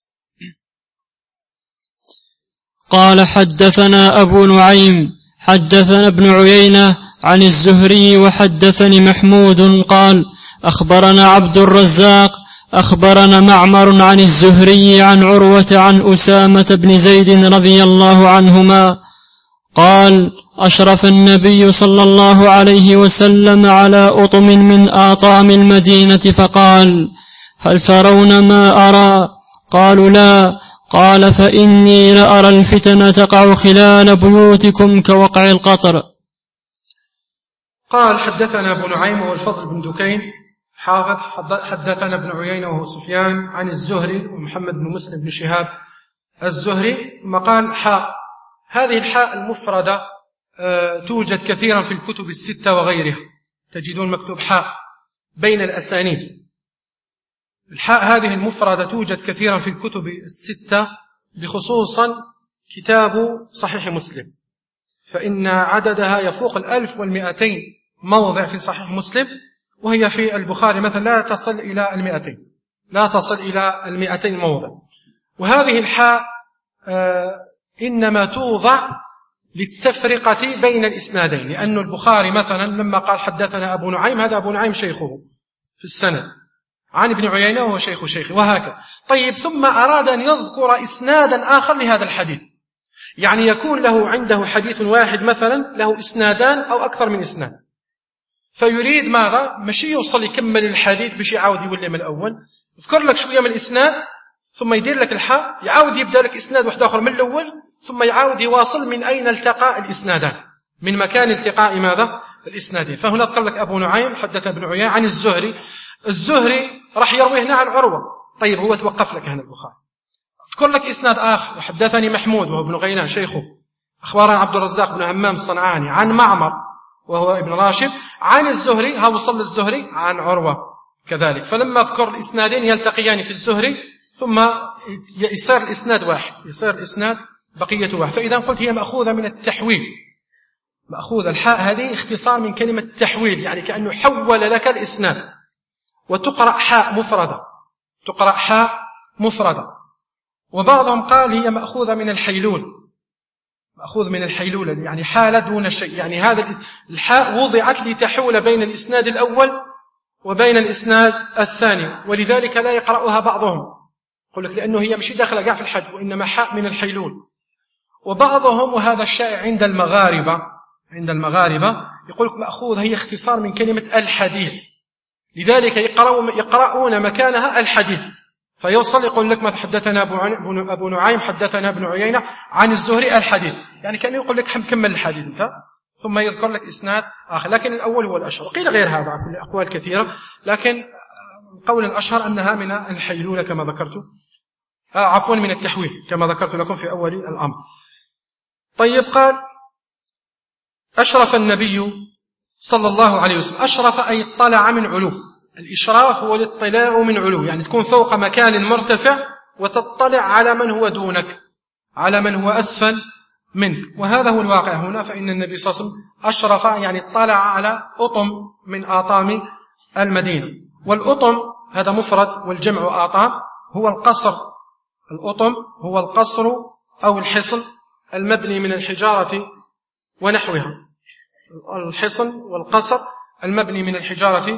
قال حدثنا أبو نعيم حدثنا ابن عيينة عن الزهري وحدثني محمود قال أخبرنا عبد الرزاق أخبرنا معمر عن الزهري عن عروة عن أسامة بن زيد رضي الله عنهما قال أشرف النبي صلى الله عليه وسلم على أطم من آطام المدينة فقال هل ترون ما أرى؟ قالوا لا. قال فإني لأرى الفتن تقع خلال بيوتكم كوقع القطر. قال حدثنا أبو نعيم والفضل بن دكين حافظ حدثنا ابن عيينة وهو سفيان عن الزهري ومحمد بن مسلم بن شهاب الزهري. ثم قال حاء. هذه الحاء المفردة أه توجد كثيرا في الكتب الستة وغيرها، تجدون مكتوب حاء بين الأسانيد. الحاء هذه المفردة توجد كثيرا في الكتب الستة، بخصوصا كتاب صحيح مسلم، فإن عددها يفوق الألف والمئتين موضع في صحيح مسلم، وهي في البخاري مثلا لا تصل إلى المئتين لا تصل إلى المئتين موضع. وهذه الحاء آه إنما توضع للتفرقة بين الإسنادين، لأن البخاري مثلا لما قال حدثنا أبو نعيم، هذا أبو نعيم شيخه في السند، عن ابن عيينة وهو شيخ شيخه، وهكذا. طيب ثم أراد أن يذكر إسنادا آخر لهذا الحديث، يعني يكون له عنده حديث واحد مثلا له إسنادان أو أكثر من إسناد، فيريد ماذا؟ مشي يوصل يكمل الحديث بشي عاود يولي من الأول، يذكر لك شوية من الإسناد ثم يدير لك الحاء، يعاود يبدأ لك إسناد واحد آخر من الأول، ثم يعاود يواصل من أين التقى الإسنادان، من مكان التقاء ماذا؟ الإسنادين. فهنا ذكر لك أبو نعيم حدث ابن عيينة عن الزهري. الزهري راح يروي هنا عن عروة. طيب هو توقف لك هنا البخاري، اذكر لك إسناد آخر، وحدثني محمود وهو ابن غيلان شيخه، أخبرنا عبد الرزاق بن همام الصنعاني عن معمر وهو ابن راشد عن الزهري، ها وصل الزهري عن عروة كذلك. فلما اذكر الإسنادين يلتقيان في الزهري، ثم يصير الإسناد واحد، يصير الإسناد بقية واحد. فإذا قلت هي مأخوذة من التحويل، مأخوذة الحاء هذه اختصار من كلمة تحويل، يعني كأنه حول لك الإسناد. وتقرأ حاء مفردة، تقرأ حاء مفردة. وبعضهم قال هي مأخوذة من الحيلول، مأخوذ من الحيلولة، يعني حال دون شيء، يعني هذا الحاء وضعت لتحول بين الإسناد الأول وبين الإسناد الثاني، ولذلك لا يقرأها بعضهم، يقول لك لأنه هي مش داخلة قاع في الحد، وإنما حاء من الحيلول. وبعضهم وهذا الشائع عند المغاربة، عند المغاربة يقول لك مأخوذ هي اختصار من كلمة الحديث، لذلك يقرؤون مكانها الحديث، فيوصل يقول لك ما حدثنا أبو نعيم حدثنا ابن عيينة عن الزهري الحديث، يعني كان يقول لك حمكمل الحديث انت، ثم يذكر لك إسناد آخر، لكن الأول هو الأشهر. قيل غير هذا كل أقوال كثيرة، لكن قول الأشهر أنها من الحيلولة كما ذكرت آه عفوا من التحويل كما ذكرت لكم في أول الأمر. طيب قال أشرف النبي صلى الله عليه وسلم. أشرف أي اطلع من علو. الإشراف هو الاطلاع من علو، يعني تكون فوق مكان مرتفع وتطلع على من هو دونك، على من هو أسفل منك، وهذا هو الواقع هنا. فإن النبي صلى الله عليه وسلم أشرف يعني اطلع على أطم من آطام المدينة. والأطم هذا مفرد والجمع آطام، هو القصر. الأطم هو القصر أو الحصن المبني من الحجارة ونحوها. الحصن والقصر المبني من الحجارة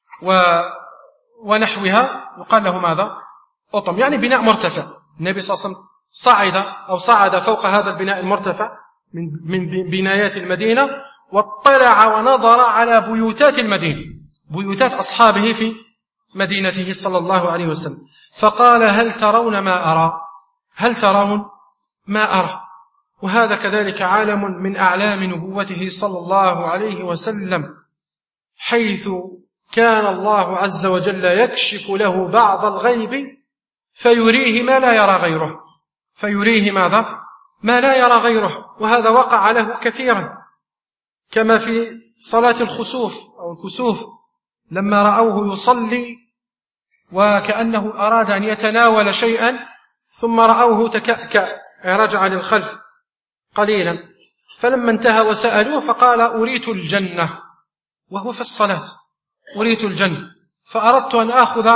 ونحوها يقال له ماذا؟ أطم، يعني بناء مرتفع. النبي صلى الله عليه وسلم صعد أو صعد فوق هذا البناء المرتفع من بنايات المدينة، واطلع ونظر على بيوتات المدينة، بيوتات أصحابه في مدينته صلى الله عليه وسلم، فقال هل ترون ما أرى؟ هل ترون ما أرى؟ وهذا كذلك عالم من أعلام نبوته صلى الله عليه وسلم، حيث كان الله عز وجل يكشف له بعض الغيب فيريه ما لا يرى غيره، فيريه ماذا؟ ما لا يرى غيره. وهذا وقع له كثيرا، كما في صلاة الخسوف أو الكسوف لما رأوه يصلي وكأنه أراد أن يتناول شيئا ثم رأوه تكأكأ، رجع للخلف قليلا، فلما انتهى وسألوه فقال أريت الجنة، وهو في الصلاة، أريت الجنة، فأردت أن أخذ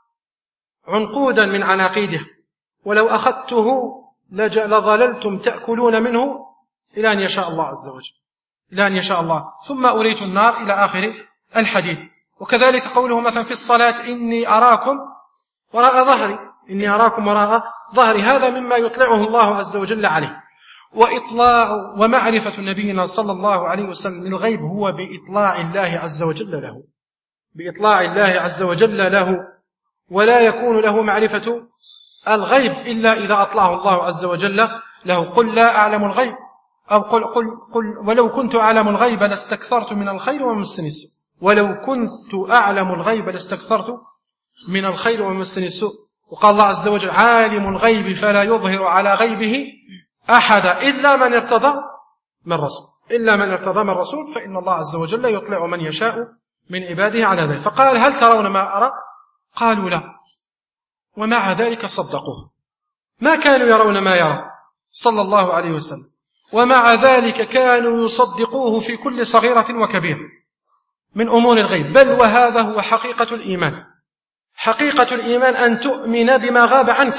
عنقودا من عناقيده، ولو أخذته لظللتم تأكلون منه إلى أن يشاء الله عز وجل، إلى أن يشاء الله، ثم أريت النار إلى آخر الحديث. وكذلك قوله مثلا في الصلاة إني أراكم وراء ظهري، إني أراكم وراء ظهري، هذا مما يطلعه الله عز وجل عليه. وإطلاع ومعرفة نبينا صلى الله عليه وسلم للغيب هو بإطلاع الله عز وجل له، بإطلاع الله عز وجل له، ولا يكون له معرفة الغيب إلا إذا أطلعه الله عز وجل له. قل لا أعلم الغيب، أو قل, قل, قل ولو كنت أعلم الغيب لاستكثرت من الخير وما مسني السوء، ولو كنت أعلم الغيب لاستكثرت من الخير وما مسني السوء. وقال الله عز وجل عالم الغيب فلا يظهر على غيبه أحدا إلا من ارتضى من رسول، إلا من ارتضى من رسول، فإن الله عز وجل يطلع من يشاء من عباده على ذلك. فقال هل ترون ما أرى؟ قالوا لا، ومع ذلك صدقوه، ما كانوا يرون ما يرى صلى الله عليه وسلم، ومع ذلك كانوا يصدقوه في كل صغيرة وكبيرة من أمور الغيب. بل وهذا هو حقيقة الإيمان، حقيقة الإيمان أن تؤمن بما غاب عنك،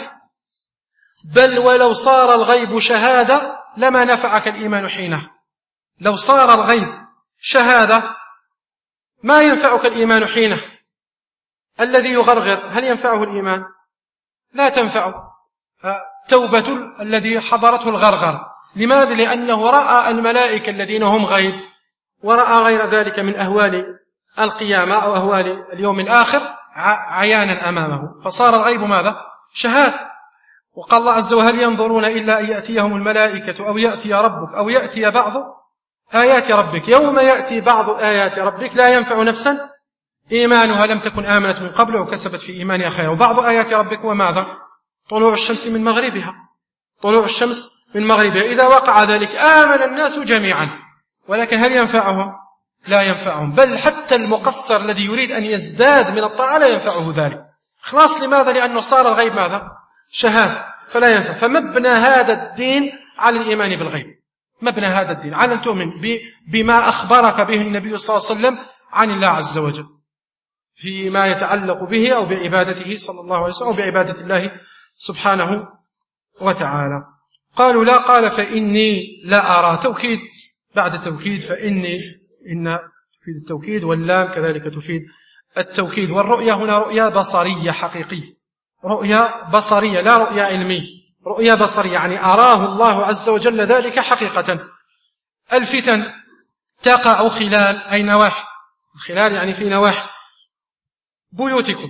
بل ولو صار الغيب شهادة لما نفعك الإيمان حينه. لو صار الغيب شهادة ما ينفعك الإيمان حينه. الذي يغرغر هل ينفعه الإيمان؟ لا تنفعه. توبة الذي حضرته الغرغر، لماذا؟ لأنه رأى الملائكة الذين هم غيب، ورأى غير ذلك من أهوال القيامة أو أهوال اليوم الآخر عيانا أمامه، فصار الغيب ماذا؟ شهادة. وقال الله عز وجل هل ينظرون إلا أن يأتيهم الملائكة أو يأتي ربك أو يأتي بعض آيات ربك، يوم يأتي بعض آيات ربك لا ينفع نفسا إيمانها لم تكن آمنت من قبل وكسبت في إيمانها خيرا. وبعض آيات ربك وماذا؟ طلوع الشمس من مغربها، طلوع الشمس من مغربها. إذا وقع ذلك آمن الناس جميعا، ولكن هل ينفعهم؟ لا ينفعهم. بل حتى المقصر الذي يريد أن يزداد من الطاعة لا ينفعه ذلك. خلاص، لماذا؟ لأنه صار الغيب ماذا؟ شهادة، فلا ينفع. فمبنى هذا الدين على الإيمان بالغيب، مبنى هذا الدين على أن تؤمن بما أخبرك به النبي صلى الله عليه وسلم عن الله عز وجل فيما يتعلق به أو بعبادته صلى الله عليه وسلم أو بعبادة الله سبحانه وتعالى. قالوا لا، قال فإني لا أرى، توكيد بعد توكيد، فإني إن تفيد التوكيد، واللام كذلك تفيد التوكيد. والرؤيا هنا رؤيا بصرية حقيقية، رؤيا بصرية لا رؤيا علمية، رؤيا بصرية يعني أراه الله عز وجل ذلك حقيقة. الفتن تقع خلال أي نواحي، خلال يعني في نواحي بيوتكم،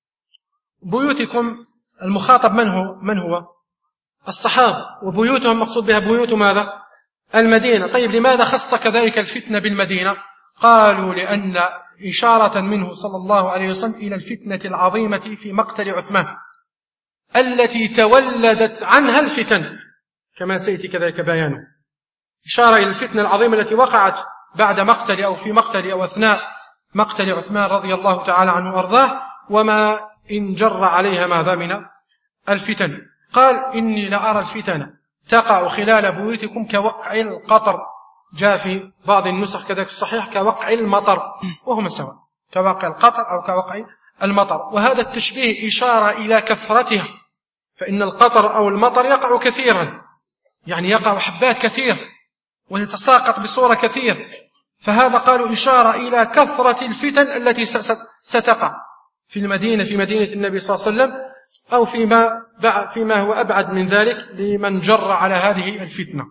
بيوتكم المخاطب من هو؟ من هو؟ الصحابة، وبيوتهم مقصود بها بيوت ماذا؟ المدينة. طيب لماذا خص كذلك الفتنة بالمدينة؟ قالوا لأن إشارة منه صلى الله عليه وسلم إلى الفتنة العظيمة في مقتل عثمان التي تولدت عنها الفتن، كما سيأتي كذلك بيانه. إشارة إلى الفتنة العظيمة التي وقعت بعد مقتل أو في مقتل أو أثناء مقتل عثمان رضي الله تعالى عنه وأرضاه، وما إن جر عليها ماذا من الفتن. قال: إني لأرى الفتن تقع خلال بيوتكم كوقع القطر، جاء في بعض النسخ كذلك الصحيح كوقع المطر، وهما سواء، كوقع القطر أو كوقع المطر. وهذا التشبيه إشارة إلى كثرتها، فإن القطر أو المطر يقع كثيرا، يعني يقع حبات كثير ويتساقط بصورة كثير، فهذا قالوا إشارة إلى كثرة الفتن التي ستقع في المدينة، في مدينة النبي صلى الله عليه وسلم، أو فيما, فيما هو أبعد من ذلك لمن جر على هذه الفتنة.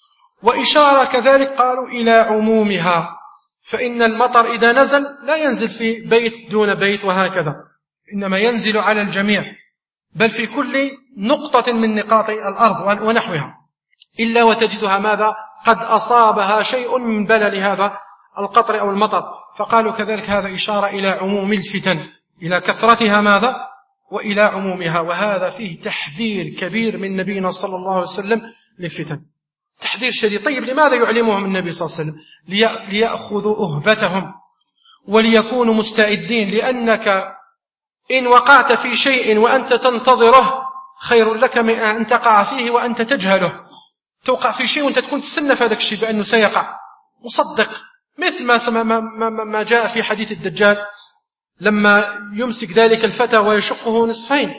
وإشارة كذلك قالوا إلى عمومها، فإن المطر إذا نزل لا ينزل في بيت دون بيت وهكذا، إنما ينزل على الجميع، بل في كل نقطة من نقاط الأرض ونحوها، إلا وتجدها ماذا قد أصابها شيء من بلل هذا القطر أو المطر. فقالوا كذلك هذا إشارة إلى عموم الفتن، إلى كثرتها ماذا وإلى عمومها. وهذا فيه تحذير كبير من نبينا صلى الله عليه وسلم للفتن، تحذير شديد. طيب لماذا يعلمهم النبي صلى الله عليه وسلم؟ ليأخذوا أهبتهم وليكونوا مستعدين، لأنك إن وقعت في شيء وأنت تنتظره خير لك من أن تقع فيه وأنت تجهله. توقع في شيء وأنت تكون تستنى في هذا الشيء بأنه سيقع، مصدق، مثل ما, ما, ما, ما جاء في حديث الدجال لما يمسك ذلك الفتى ويشقه نصفين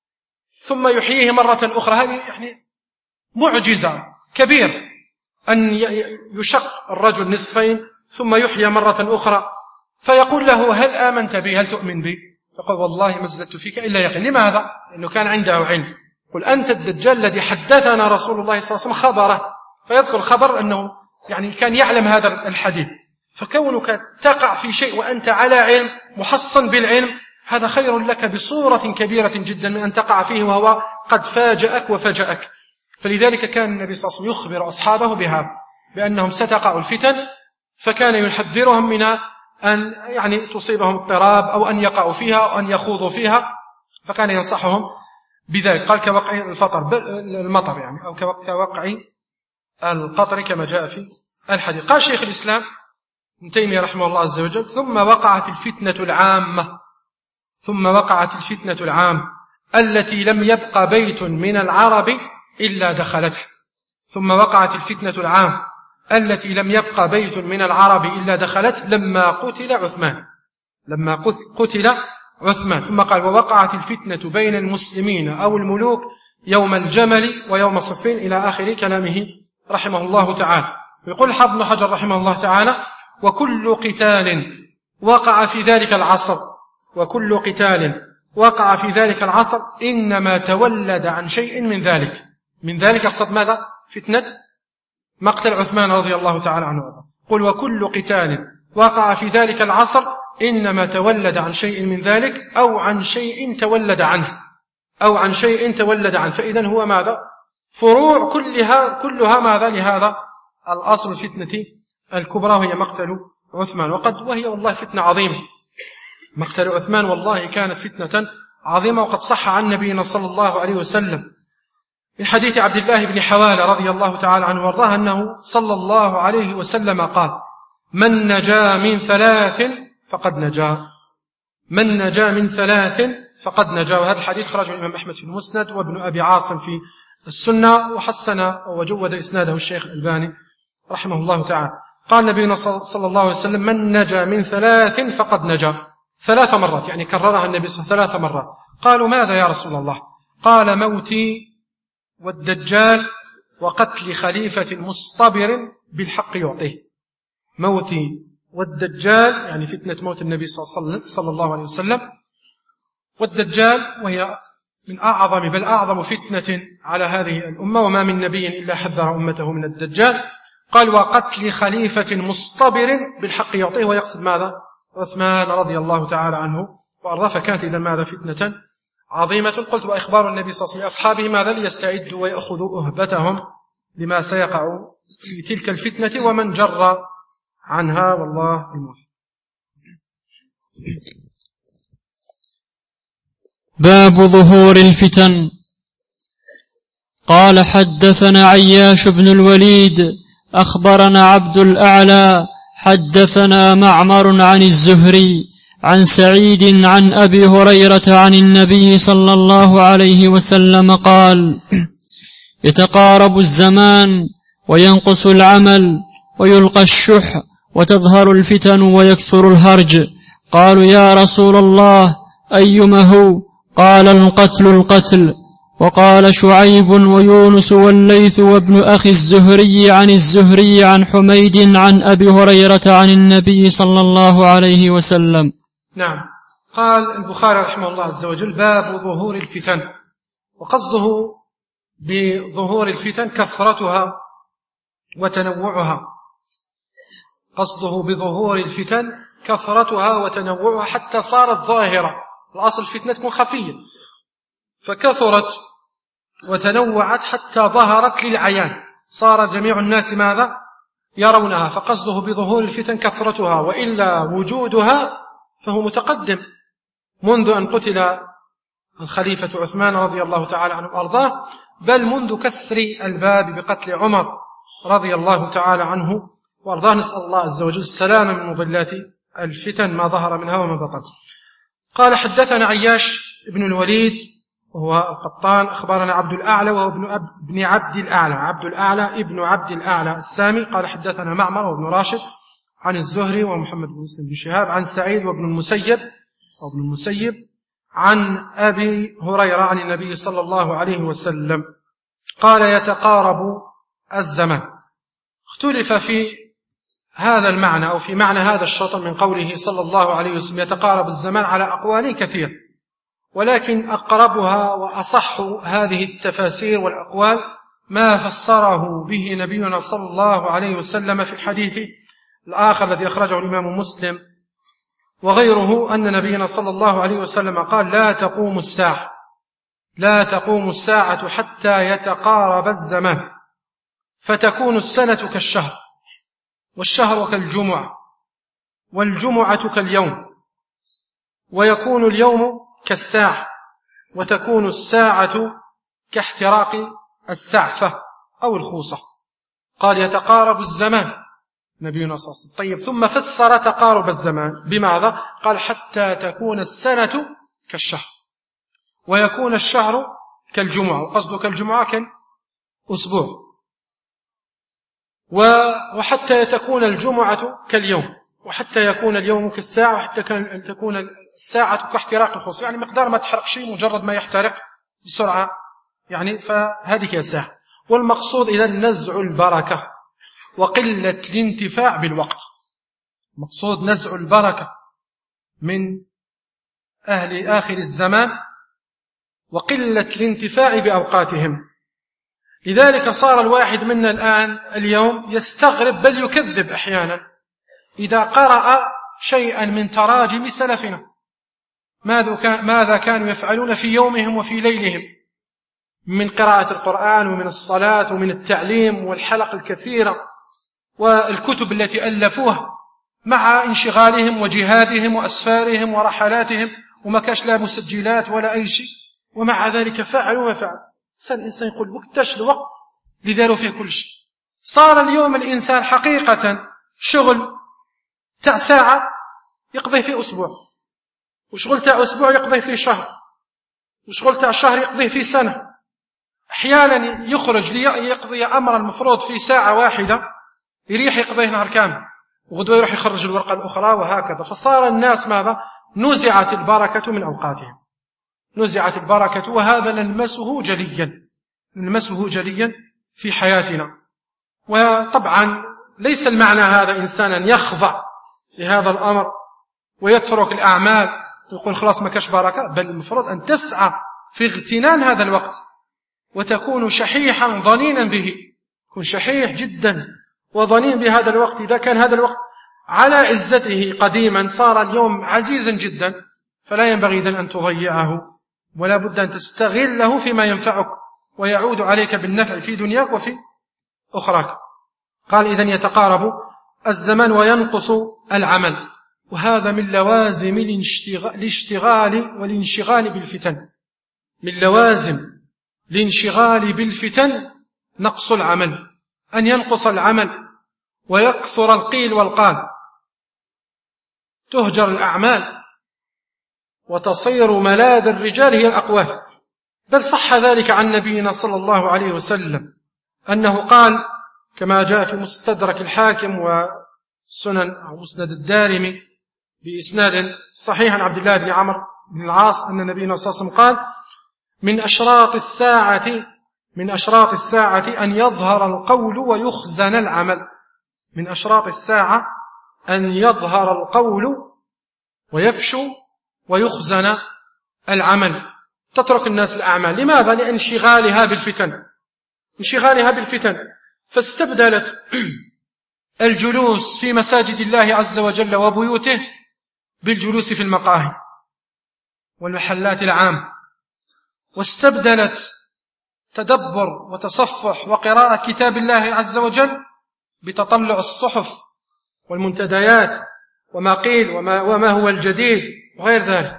ثم يحييه مرة أخرى. هذه يعني معجزة كبير أن يشق الرجل نصفين ثم يحيى مرة أخرى، فيقول له: هل آمنت بي؟ هل تؤمن بي؟ فقال: والله ما ازددت فيك إلا يقين. لماذا؟ لأنه كان عنده علم. قل: أنت الدجال الذي حدثنا رسول الله صلى الله عليه وسلم خبره، فيذكر خبر أنه يعني كان يعلم هذا الحديث. فكونك تقع في شيء وأنت على علم محصن بالعلم، هذا خير لك بصورة كبيرة جدا من أن تقع فيه وهو قد فاجأك وفجأك. فلذلك كان النبي صلى الله عليه وسلم يخبر أصحابه بها بأنهم ستقع الفتن، فكان يحذرهم من أن يعني تصيبهم اضطراب أو أن يقعوا فيها أو أن يخوضوا فيها، فكان ينصحهم بذلك. قال: كوقع الفطر المطر يعني، أو كوقع القطر كما جاء في الحديث. قال شيخ الإسلام ابن تيمية رحمه الله عز وجل: ثم وقعت الفتنة العامة ثم وقعت الفتنة العامة التي لم يبق بيت من العرب إلا دخلته. ثم وقعت الفتنة العامة التي لم يبق بيت من العرب إلا دخلته لما قتل عثمان لما قتل عثمان. ثم قال: ووقعت الفتنة بين المسلمين أو الملوك يوم الجمل ويوم صفين، إلى آخر كلامه رحمه الله تعالى. ويقول حافظ ابن حجر رحمه الله تعالى: وكل قتال وقع في ذلك العصر وكل قتال وقع في ذلك العصر إنما تولد عن شيء من ذلك. من ذلك أقصد ماذا؟ فتنة مقتل عثمان رضي الله تعالى عنه. قل: وكل قتال وقع في ذلك العصر إنما تولد عن شيء من ذلك أو عن شيء تولد عنه أو عن شيء تولد عنه. فإذن هو ماذا؟ فروع كلها كلها ماذا؟ لهذا الأصل الفتنة الكبرى، وهي مقتل عثمان. وقد وهي والله فتنة عظيمة، مقتل عثمان والله كانت فتنة عظيمة. وقد صح عن نبينا صلى الله عليه وسلم من حديث عبد الله بن حوالة رضي الله تعالى عنه وارضاه أنه صلى الله عليه وسلم قال: من نجا من ثلاث فقد نجا من نجا من ثلاث فقد نجا. وهذا الحديث خرج الإمام أحمد في المسند وابن أبي عاصم في السنة، وحسن وجود إسناده الشيخ الألباني رحمه الله تعالى. قال نبينا صلى الله عليه وسلم: من نجا من ثلاث فقد نجا. ثلاث مرات، يعني كررها النبي صلى الله عليه وسلم ثلاث مرات. قالوا: ماذا يا رسول الله؟ قال: موتي والدجال وقتل خليفة مصطبر بالحق يعطيه. موتي والدجال يعني فتنة موت النبي صلى الله عليه وسلم، والدجال وهي من أعظم بل أعظم فتنة على هذه الأمة، وما من نبي إلا حذر أمته من الدجال. قال: وقتل خليفة مصطبر بالحق يعطيه، ويقصد ماذا؟ عثمان رضي الله تعالى عنه وأرضاه. فكانت إذا ماذا؟ فتنة عظيمة. قلت: وإخبار النبي صلى الله عليه وسلم أصحابه ماذا؟ ليستعدوا ويأخذوا أهبتهم لما سيقع في تلك الفتنة ومن جر عنها، والله الموفق. باب ظهور الفتن. قال حدثنا عياش بن الوليد أخبرنا عبد الأعلى حدثنا معمر عن الزهري عن سعيد عن أبي هريرة عن النبي صلى الله عليه وسلم قال: يتقارب الزمان وينقص العمل ويلقى الشح وتظهر الفتن ويكثر الهرج. قالوا: يا رسول الله أيما هو؟ قال: القتل القتل. وقال شعيب ويونس والليث وابن أخي الزهري عن الزهري عن حميد عن أبي هريرة عن النبي صلى الله عليه وسلم. نعم. قال البخاري رحمه الله عز وجل: باب ظهور الفتن. وقصده بظهور الفتن كثرتها وتنوعها. قصده بظهور الفتن كثرتها وتنوعها حتى صارت ظاهرة. الأصل الفتنة تكون خفية، فكثرت وتنوعت حتى ظهرت للعيان، صار جميع الناس ماذا؟ يرونها. فقصده بظهور الفتن كثرتها، وإلا وجودها فهو متقدم منذ أن قتل الخليفة عثمان رضي الله تعالى عنه وأرضاه، بل منذ كسر الباب بقتل عمر رضي الله تعالى عنه وأرضاه. نسأل الله عز وجل السلامة من مضلات الفتن ما ظهر منها وما بطن. قال: حدثنا عياش بن الوليد وهو القطان أخبرنا عبد الأعلى وهو ابن, أب ابن عبد الأعلى عبد الأعلى ابن عبد الأعلى السامي. قال: حدثنا معمر وابن راشد عن الزهري ومحمد بن مسلم بن شهاب عن سعيد وابن المسيب وابن المسيب عن أبي هريرة عن النبي صلى الله عليه وسلم قال: يتقارب الزمان. اختلف في هذا المعنى أو في معنى هذا الشطر من قوله صلى الله عليه وسلم يتقارب الزمان على أقوال كثير، ولكن أقربها وأصح هذه التفاسير والأقوال ما فسره به نبينا صلى الله عليه وسلم في الحديث الآخر الذي أخرجه الإمام مسلم وغيره، أن نبينا صلى الله عليه وسلم قال: لا تقوم الساعة لا تقوم الساعة حتى يتقارب الزمان، فتكون السنة كالشهر، والشهر كالجمعة، والجمعة كاليوم، ويكون اليوم كالساعة، وتكون الساعة كاحتراق السعفة أو الخوصة. قال: يتقارب الزمان نبينا صلى الله عليه وسلم. طيب، ثم فسر تقارب الزمان بماذا؟ قال: حتى تكون السنة كالشهر، ويكون الشهر كالجمعة، وقصده كالجمعة كان أسبوع، وحتى تكون الجمعة كاليوم، وحتى يكون اليوم كالساعة، وحتى تكون الساعة كاحتراق الخوص، يعني مقدار ما تحرق شيء مجرد ما يحترق بسرعة، يعني فهذه هي الساعة. والمقصود إذا نزع البركة وقلة الانتفاع بالوقت. مقصود نزع البركة من أهل آخر الزمان وقلة الانتفاع بأوقاتهم. لذلك صار الواحد منا الآن اليوم يستغرب بل يكذب أحيانا إذا قرأ شيئا من تراجم سلفنا، ماذا كانوا يفعلون في يومهم وفي ليلهم من قراءة القرآن ومن الصلاة ومن التعليم والحلق الكثيرة والكتب التي ألفوها، مع انشغالهم وجهادهم وأسفارهم ورحلاتهم، وما كاش لا مسجلات ولا أي شيء، ومع ذلك فعلوا ما فعل. الإنسان يقول وقتاش الوقت اللي داروا فيه كل شيء. صار اليوم الإنسان حقيقة شغل تاع ساعة يقضي فيه أسبوع، وشغل تاع أسبوع يقضي فيه شهر، وشغل تاع شهر يقضي فيه سنة. أحيانا يخرج ليقضي أمر المفروض في ساعة واحدة يريح يقضيه نهار كامل، وغدوة يروح يخرج الورقة الأخرى، وهكذا. فصار الناس ماذا؟ نزعت البركة من أوقاتهم، نزعت البركة، وهذا نلمسه جليا نلمسه جليا في حياتنا. وطبعا ليس المعنى هذا إنسانا يخضع لهذا الأمر ويترك الأعمال ويقول خلاص ما كاش بركة، بل المفروض أن تسعى في اغتنام هذا الوقت وتكون شحيحا ضنينا به، كن شحيح جدا وضنين بهذا الوقت. إذا كان هذا الوقت على عزته قديما صار اليوم عزيزا جدا، فلا ينبغي إذن أن تضيعه، ولا بد أن تستغله فيما ينفعك ويعود عليك بالنفع في دنياك وفي أخراك. قال: إذن يتقارب الزمان وينقص العمل، وهذا من لوازم الاشتغال والانشغال بالفتن. من لوازم الانشغال بالفتن نقص العمل، أن ينقص العمل ويكثر القيل والقال، تهجر الأعمال وتصير ملاذ الرجال هي الأقوال. بل صح ذلك عن نبينا صلى الله عليه وسلم أنه قال كما جاء في مستدرك الحاكم وسنن أو مسند الدارمي بإسناد صحيح عن عبد الله بن عمرو بن العاص أن نبينا صلى الله عليه وسلم قال من أشراط الساعة من أشراط الساعة أن يظهر القول ويخزن العمل. من أشراط الساعة أن يظهر القول ويفشو ويخزن العمل، تترك الناس الأعمال. لماذا؟ لانشغالها بالفتن انشغالها بالفتن فاستبدلت الجلوس في مساجد الله عز وجل وبيوته بالجلوس في المقاهي والمحلات العامة، واستبدلت تدبر وتصفح وقراءة كتاب الله عز وجل بتطلع الصحف والمنتديات وما قيل وما, وما هو الجديد وغير ذلك.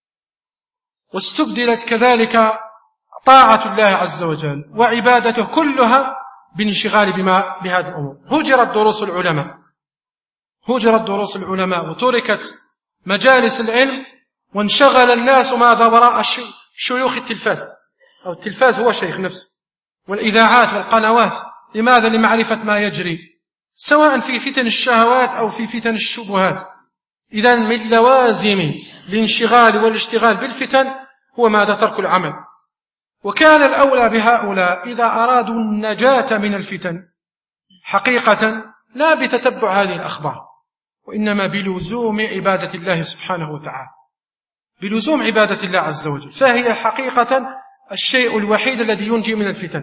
واستبدلت كذلك طاعة الله عز وجل وعبادته كلها بالانشغال بما بهذه الأمور. هجرت دروس العلماء هجرت دروس العلماء وتركت مجالس العلم، وانشغل الناس ماذا وراء شيوخ التلفاز، أو التلفاز هو شيخ نفسه، والإذاعات والقنوات. لماذا؟ لمعرفة ما يجري سواء في فتن الشهوات أو في فتن الشبهات. إذن من لوازم الانشغال والاشتغال بالفتن هو ماذا؟ ترك العمل. وكان الأولى بهؤلاء إذا أرادوا النجاة من الفتن حقيقة لا بتتبع هذه الأخبار، وإنما بلزوم عبادة الله سبحانه وتعالى، بلزوم عبادة الله عز وجل، فهي حقيقة الشيء الوحيد الذي ينجي من الفتن.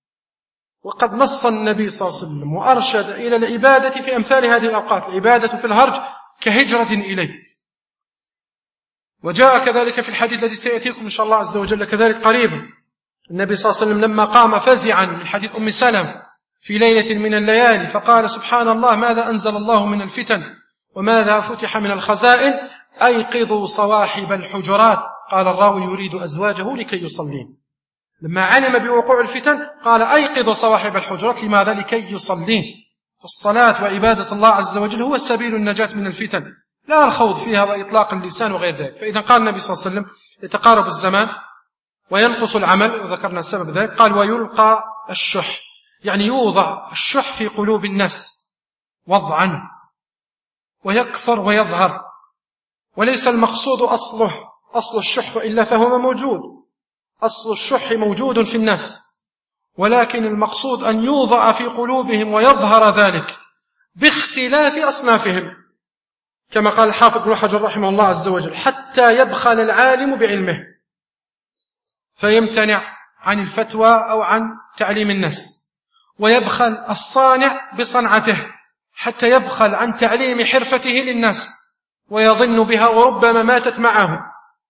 وقد نص النبي صلى الله عليه وسلم وأرشد إلى العبادة في أمثال هذه الأوقات، العبادة في الهرج كهجرة إليه. وجاء كذلك في الحديث الذي سيأتيكم إن شاء الله عز وجل كذلك قريبا، النبي صلى الله عليه وسلم لما قام فزعا من حديث أم سلمة في ليلة من الليالي فقال سبحان الله ماذا أنزل الله من الفتن وماذا فتح من الخزائن أيقظوا صواحب الحجرات. قال الراوي يريد أزواجه لكي يصلين. لما علم بوقوع الفتن قال أيقظوا صواحب الحجرات. لماذا؟ لكي يصلين. فالصلاة وعبادة الله عز وجل هو سبيل النجاة من الفتن، لا الخوض فيها وإطلاق اللسان وغير ذلك. فإذا قال النبي صلى الله عليه وسلم يتقارب الزمان وينقص العمل، وذكرنا السبب ذلك، قال ويلقى الشح، يعني يوضع الشح في قلوب الناس وضعا ويكثر ويظهر. وليس المقصود أصله أصل الشح إلا فهو موجود، أصل الشح موجود في الناس، ولكن المقصود أن يوضع في قلوبهم ويظهر ذلك باختلاف أصنافهم، كما قال الحافظ ابن حجر رحمه الله عز وجل حتى يبخل العالم بعلمه فيمتنع عن الفتوى أو عن تعليم الناس، ويبخل الصانع بصنعته حتى يبخل عن تعليم حرفته للناس ويظن بها وربما ماتت معه،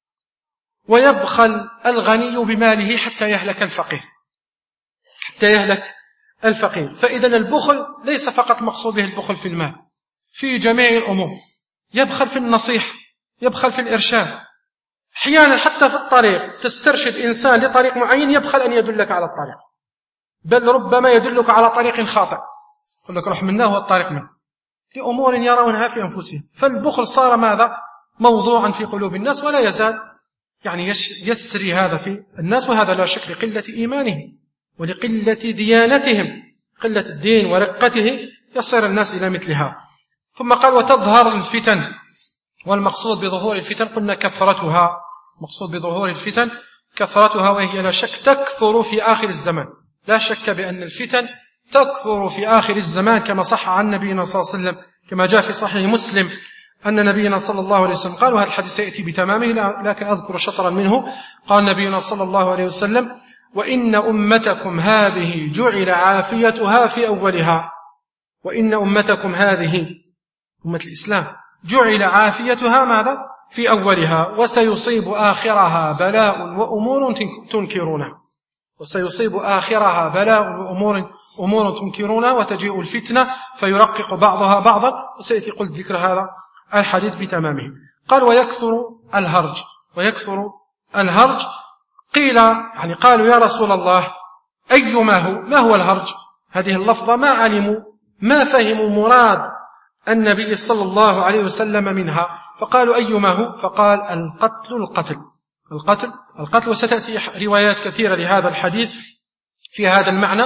ويبخل الغني بماله حتى يهلك الفقير حتى يهلك الفقير. فإذا البخل ليس فقط مقصود به البخل في المال، في جميع الأمور. يبخل في النصيحة، يبخل في الإرشاد، أحيانا حتى في الطريق تسترشد إنسان لطريق معين يبخل أن يدلك على الطريق، بل ربما يدلك على طريق خاطئ، يقول لك روح منه والطريق منه، لأمور يرونها في أنفسهم. فالبخل صار ماذا؟ موضوعا في قلوب الناس، ولا يزال يعني يسري هذا في الناس، وهذا لا شك لقلة إيمانهم ولقلة ديانتهم، قلة الدين ورقته يصير الناس إلى مثلها. ثم قال وتظهر الفتن، والمقصود بظهور الفتن قلنا كثرتها، مقصود بظهور الفتن كثرتها، وهي لا شك تكثر في آخر الزمان. لا شك بأن الفتن تكثر في آخر الزمان، كما صح عن نبينا صلى الله عليه وسلم كما جاء في صحيح مسلم أن نبينا صلى الله عليه وسلم قال، وهذا الحديث يأتي بتمامه لكن أذكر شطرا منه، قال نبينا صلى الله عليه وسلم وإن أمتكم هذه جعل عافيتها في أولها، وإن أمتكم هذه أمة الإسلام جعل عافيتها ماذا؟ في أولها، وسيصيب آخرها بلاء وأمور تنكرونها، وسيصيب آخرها بلاء وأمور أمور تنكرونها، وتجيء الفتنة فيرقق بعضها بعضا، وسيأتي قلت ذكر هذا الحديث بتمامه. قال ويكثر الهرج، ويكثر الهرج قيل يعني قالوا يا رسول الله أيما هو، ما هو الهرج؟ هذه اللفظة ما علموا ما فهموا مراد النبي صلى الله عليه وسلم منها، فقالوا أيما هو؟ فقال القتل القتل القتل القتل. وستأتي روايات كثيرة لهذا الحديث في هذا المعنى،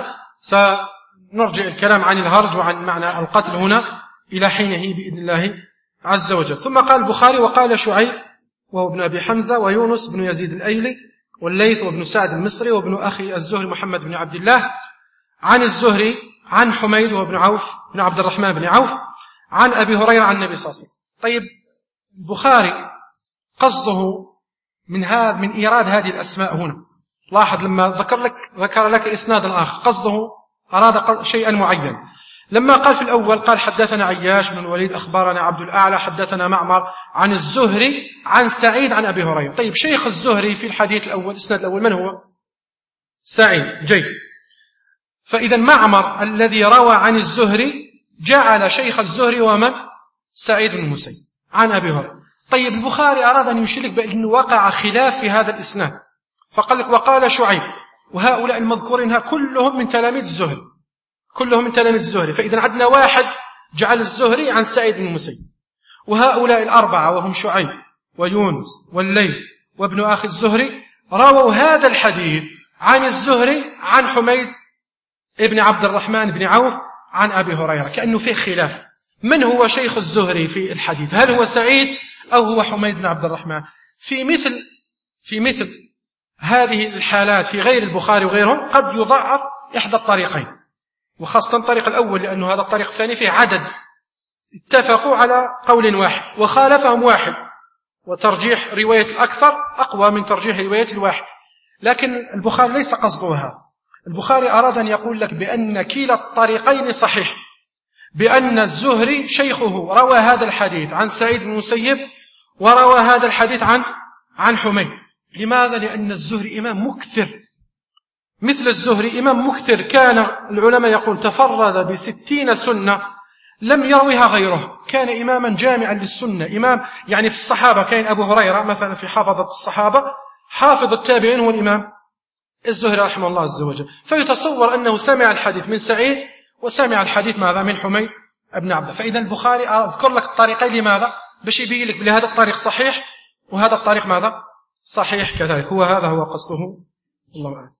سنرجع الكلام عن الهرج وعن معنى القتل هنا إلى حينه بإذن الله عز وجل. ثم قال البخاري وقال شعيب وهو ابن أبي حمزة ويونس بن يزيد الأيلي والليث وابن سعد المصري وابن أخي الزهري محمد بن عبد الله عن الزهري عن حميد وابن عوف بن عبد الرحمن بن عوف عن أبي هريرة عن النبي صلى الله عليه وسلم. طيب البخاري قصده من هذا من إيراد هذه الأسماء هنا، لاحظ لما ذكر لك ذكر لك إسناد آخر قصده أراد شيئا معين. لما قال في الأول قال حدثنا عياش بن الوليد أخبرنا عبد الأعلى حدثنا معمر عن الزهري عن سعيد عن أبي هريرة. طيب شيخ الزهري في الحديث الأول الإسناد الأول من هو؟ سعيد. جيد. فإذا معمر الذي روى عن الزهري جعل شيخ الزهري ومن؟ سعيد بن المسيب عن أبي هريرة. طيب البخاري أراد أن يشير لك بأنه وقع خلاف في هذا الإسناد، فقال لك وقال شعيب، وهؤلاء المذكورين كلهم من تلاميذ الزهري كلهم من تلاميذ الزهري. فإذا عندنا واحد جعل الزهري عن سعيد بن المسيب، وهؤلاء الأربعة وهم شعيب ويونس والليث وابن أخي الزهري رووا هذا الحديث عن الزهري عن حميد ابن عبد الرحمن بن عوف عن أبي هريرة، كأنه فيه خلاف من هو شيخ الزهري في الحديث، هل هو سعيد أو هو حميد بن عبد الرحمن؟ في مثل في مثل هذه الحالات في غير البخاري وغيرهم قد يضعف إحدى الطريقين، وخاصة الطريق الأول لأن هذا الطريق الثاني فيه عدد اتفقوا على قول واحد وخالفهم واحد، وترجيح رواية الأكثر أقوى من ترجيح رواية الواحد. لكن البخاري ليس قصدها، البخاري أراد أن يقول لك بأن كلا الطريقين صحيح، بأن الزهري شيخه روى هذا الحديث عن سعيد بن المسيب وروى هذا الحديث عن عن حميد. لماذا؟ لأن الزهري إمام مكثر، مثل الزهري إمام مكثر، كان العلماء يقول تفرد بستين سنة لم يروها غيره، كان إماما جامعا للسنة، إمام يعني في الصحابة كان أبو هريرة مثلا في حافظة الصحابة، حافظ التابعين هو الإمام الزهري رحمه الله عز وجل. فيتصور أنه سمع الحديث من سعيد وسمع الحديث ماذا من حميد ابن عبد. فإذا البخاري أذكر لك الطريقين لماذا؟ باش يبين لك بهذا الطريق صحيح وهذا الطريق ماذا؟ صحيح كذلك. هو هذا هو قصده، الله أعلم.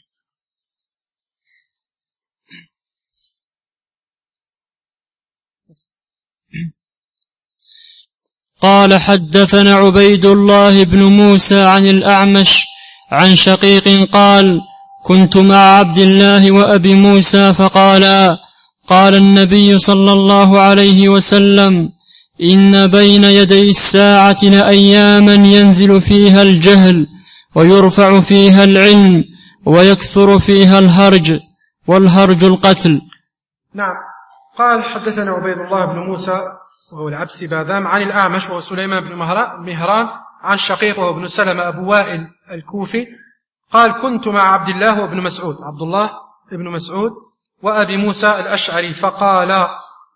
قال حدثنا عبيد الله بن موسى عن الأعمش عن شقيق قال كنت مع عبد الله وأبي موسى فقالا قال النبي صلى الله عليه وسلم إن بين يدي الساعة لأياما ينزل فيها الجهل ويرفع فيها العلم ويكثر فيها الهرج، والهرج القتل. نعم. قال حدثنا عبيد الله بن موسى وهو العبسي باذام عن الأعمش وهو سليمان بن مهران عن شقيق وهو ابن سلمة أبو وائل الكوفي قال كنت مع عبد الله وابن مسعود عبد الله ابن مسعود وأبي موسى الأشعري فقال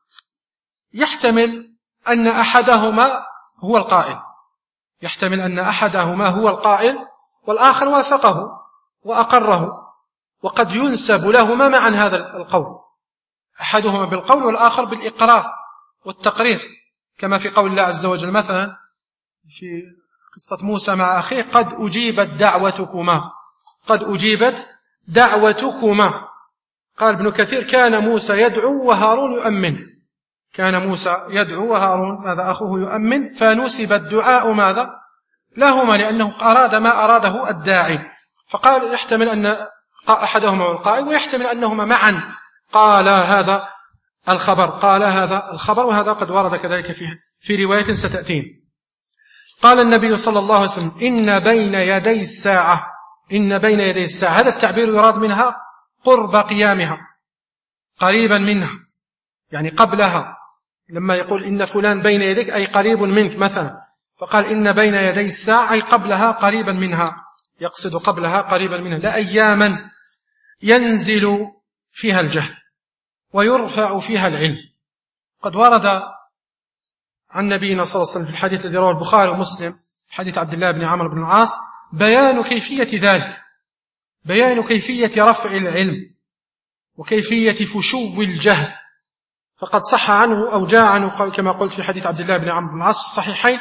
يحتمل أن أحدهما هو القائل يحتمل أن أحدهما هو القائل والآخر وافقه وأقره، وقد ينسب لهما معا هذا القول، أحدهما بالقول والآخر بالإقرار والتقرير، كما في قول الله عز وجل مثلا في قصة موسى مع أخيه قد أجيبت دعوتكما قد أجيبت دعوتكما. قال ابن كثير كان موسى يدعو وهارون يؤمن كان موسى يدعو وهارون ماذا أخوه يؤمن، فنسب الدعاء ماذا لهما لأنه أراد ما أراده الداعي. فقال يحتمل أن أحدهما هو القائل ويحتمل أنهما معا قال هذا الخبر قال هذا الخبر وهذا قد ورد كذلك في في رواية ستأتين. قال النبي صلى الله عليه وسلم إن بين يدي الساعة إن بين يدي الساعة، هذا التعبير يراد منها قرب قيامها، قريبا منها يعني قبلها، لما يقول إن فلان بين يديك أي قريب منك مثلا، فقال إن بين يدي الساعة أي قبلها قريبا منها، يقصد قبلها قريبا منها، لأياما ينزل فيها الجهل ويرفع فيها العلم. قد ورد عن نبينا صلى الله عليه وسلم في الحديث الذي رواه البخاري ومسلم حديث عبد الله بن عمرو بن العاص بيان كيفية ذلك، بيان كيفية رفع العلم وكيفية فشو الجهل. فقد صح عنه أو جاء عنه كما قلت في حديث عبد الله بن عمرو بن العاص في الصحيحين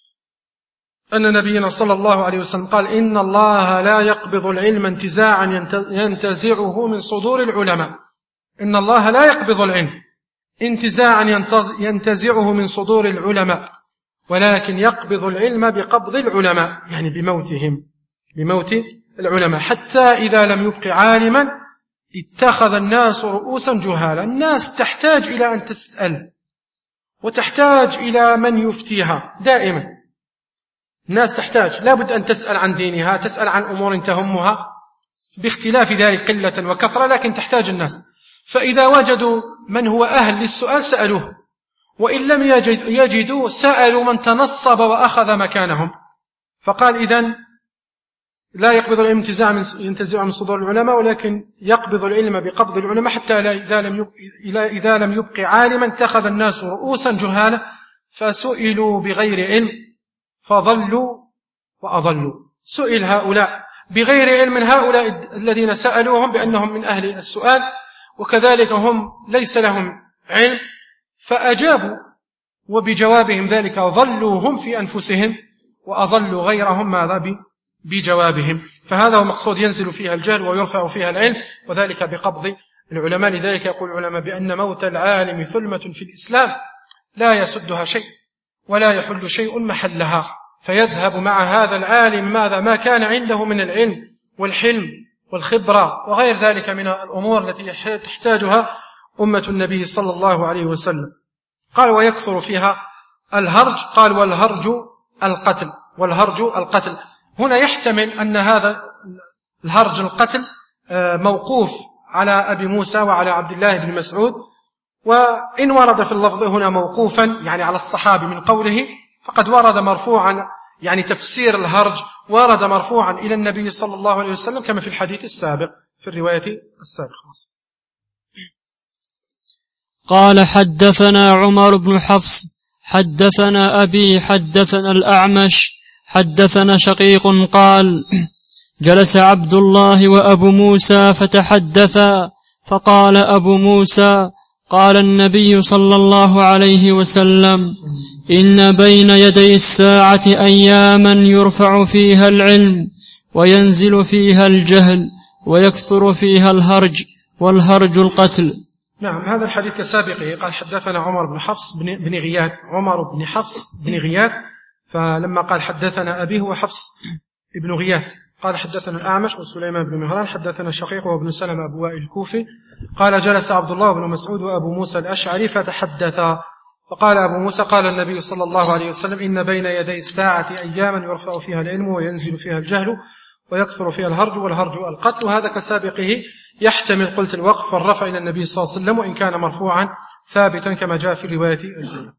أن نبينا صلى الله عليه وسلم قال: إن الله لا يقبض العلم انتزاعا ينتزعه من صدور العلماء. إن الله لا يقبض العلم انتزاعا ينتزعه من صدور العلماء، ولكن يقبض العلم بقبض العلماء، يعني بموتهم، بموت العلماء، حتى إذا لم يبق عالما اتخذ الناس رؤوسا جهالا. الناس تحتاج إلى أن تسأل وتحتاج إلى من يفتيها دائما. الناس تحتاج لابد أن تسأل عن دينها، تسأل عن أمور تهمها، باختلاف ذلك قلة وكثرة، لكن تحتاج الناس. فإذا وجدوا من هو أهل للسؤال سألوه، وإن لم يجدوا سألوا من تنصب وأخذ مكانهم. فقال: إذن لا يقبض العلم ينتزع من صدور العلماء، ولكن يقبض العلم بقبض العلماء، حتى إذا لم يبق, إذا لم يبق عالما اتخذ الناس رؤوسا جهالا فسئلوا بغير علم فضلوا وأضلوا. سئل هؤلاء بغير علم، هؤلاء الذين سألوهم بأنهم من أهل السؤال، وكذلك هم ليس لهم علم، فأجابوا، وبجوابهم ذلك ضلوا هم في أنفسهم وأضلوا غيرهم ماذا بجوابهم. فهذا هو مقصود ينزل فيها الجهل ويرفع فيها العلم، وذلك بقبض العلماء. لذلك يقول العلماء بأن موت العالم ثلمة في الإسلام لا يسدها شيء ولا يحل شيء محلها، فيذهب مع هذا العالم ماذا ما كان عنده من العلم والحلم والخبرة وغير ذلك من الأمور التي تحتاجها أمة النبي صلى الله عليه وسلم. قال: ويكثر فيها الهرج. قال: والهرج القتل. والهرج القتل هنا يحتمل أن هذا الهرج القتل موقوف على أبي موسى وعلى عبد الله بن مسعود، وإن ورد في اللفظ هنا موقوفا يعني على الصحابي من قوله، فقد ورد مرفوعا، يعني تفسير الهرج ورد مرفوعا إلى النبي صلى الله عليه وسلم كما في الحديث السابق في الرواية السابقة. قال: حدثنا عمر بن حفص حدثنا أبي حدثنا الأعمش حدثنا شقيق قال: جلس عبد الله وأبو موسى فتحدثا، فقال أبو موسى: قال النبي صلى الله عليه وسلم: إن بين يدي الساعة أياما يرفع فيها العلم وينزل فيها الجهل ويكثر فيها الهرج، والهرج القتل. نعم، هذا الحديث كسابقه. قال: حدثنا عمر بن حفص بن غياث. عمر بن حفص بن غياث، فلما قال حدثنا أبيه هو حفص بن غياث. قال: حدثنا الأعمش وسليمان بن مهران حدثنا شقيق وابن سلمة أبو وائل الكوفي قال: جلس عبد الله بن مسعود وأبو موسى الأشعري فتحدثا، فقال أبو موسى: قال النبي صلى الله عليه وسلم: إن بين يدي الساعة أياما يرفع فيها العلم وينزل فيها الجهل ويكثر فيها الهرج، والهرج القتل. وهذا كسابقه يحتمل قلت الوقف والرفع إلى النبي صلى الله عليه وسلم، وإن كان مرفوعا ثابتا كما جاء في رواية الجنة.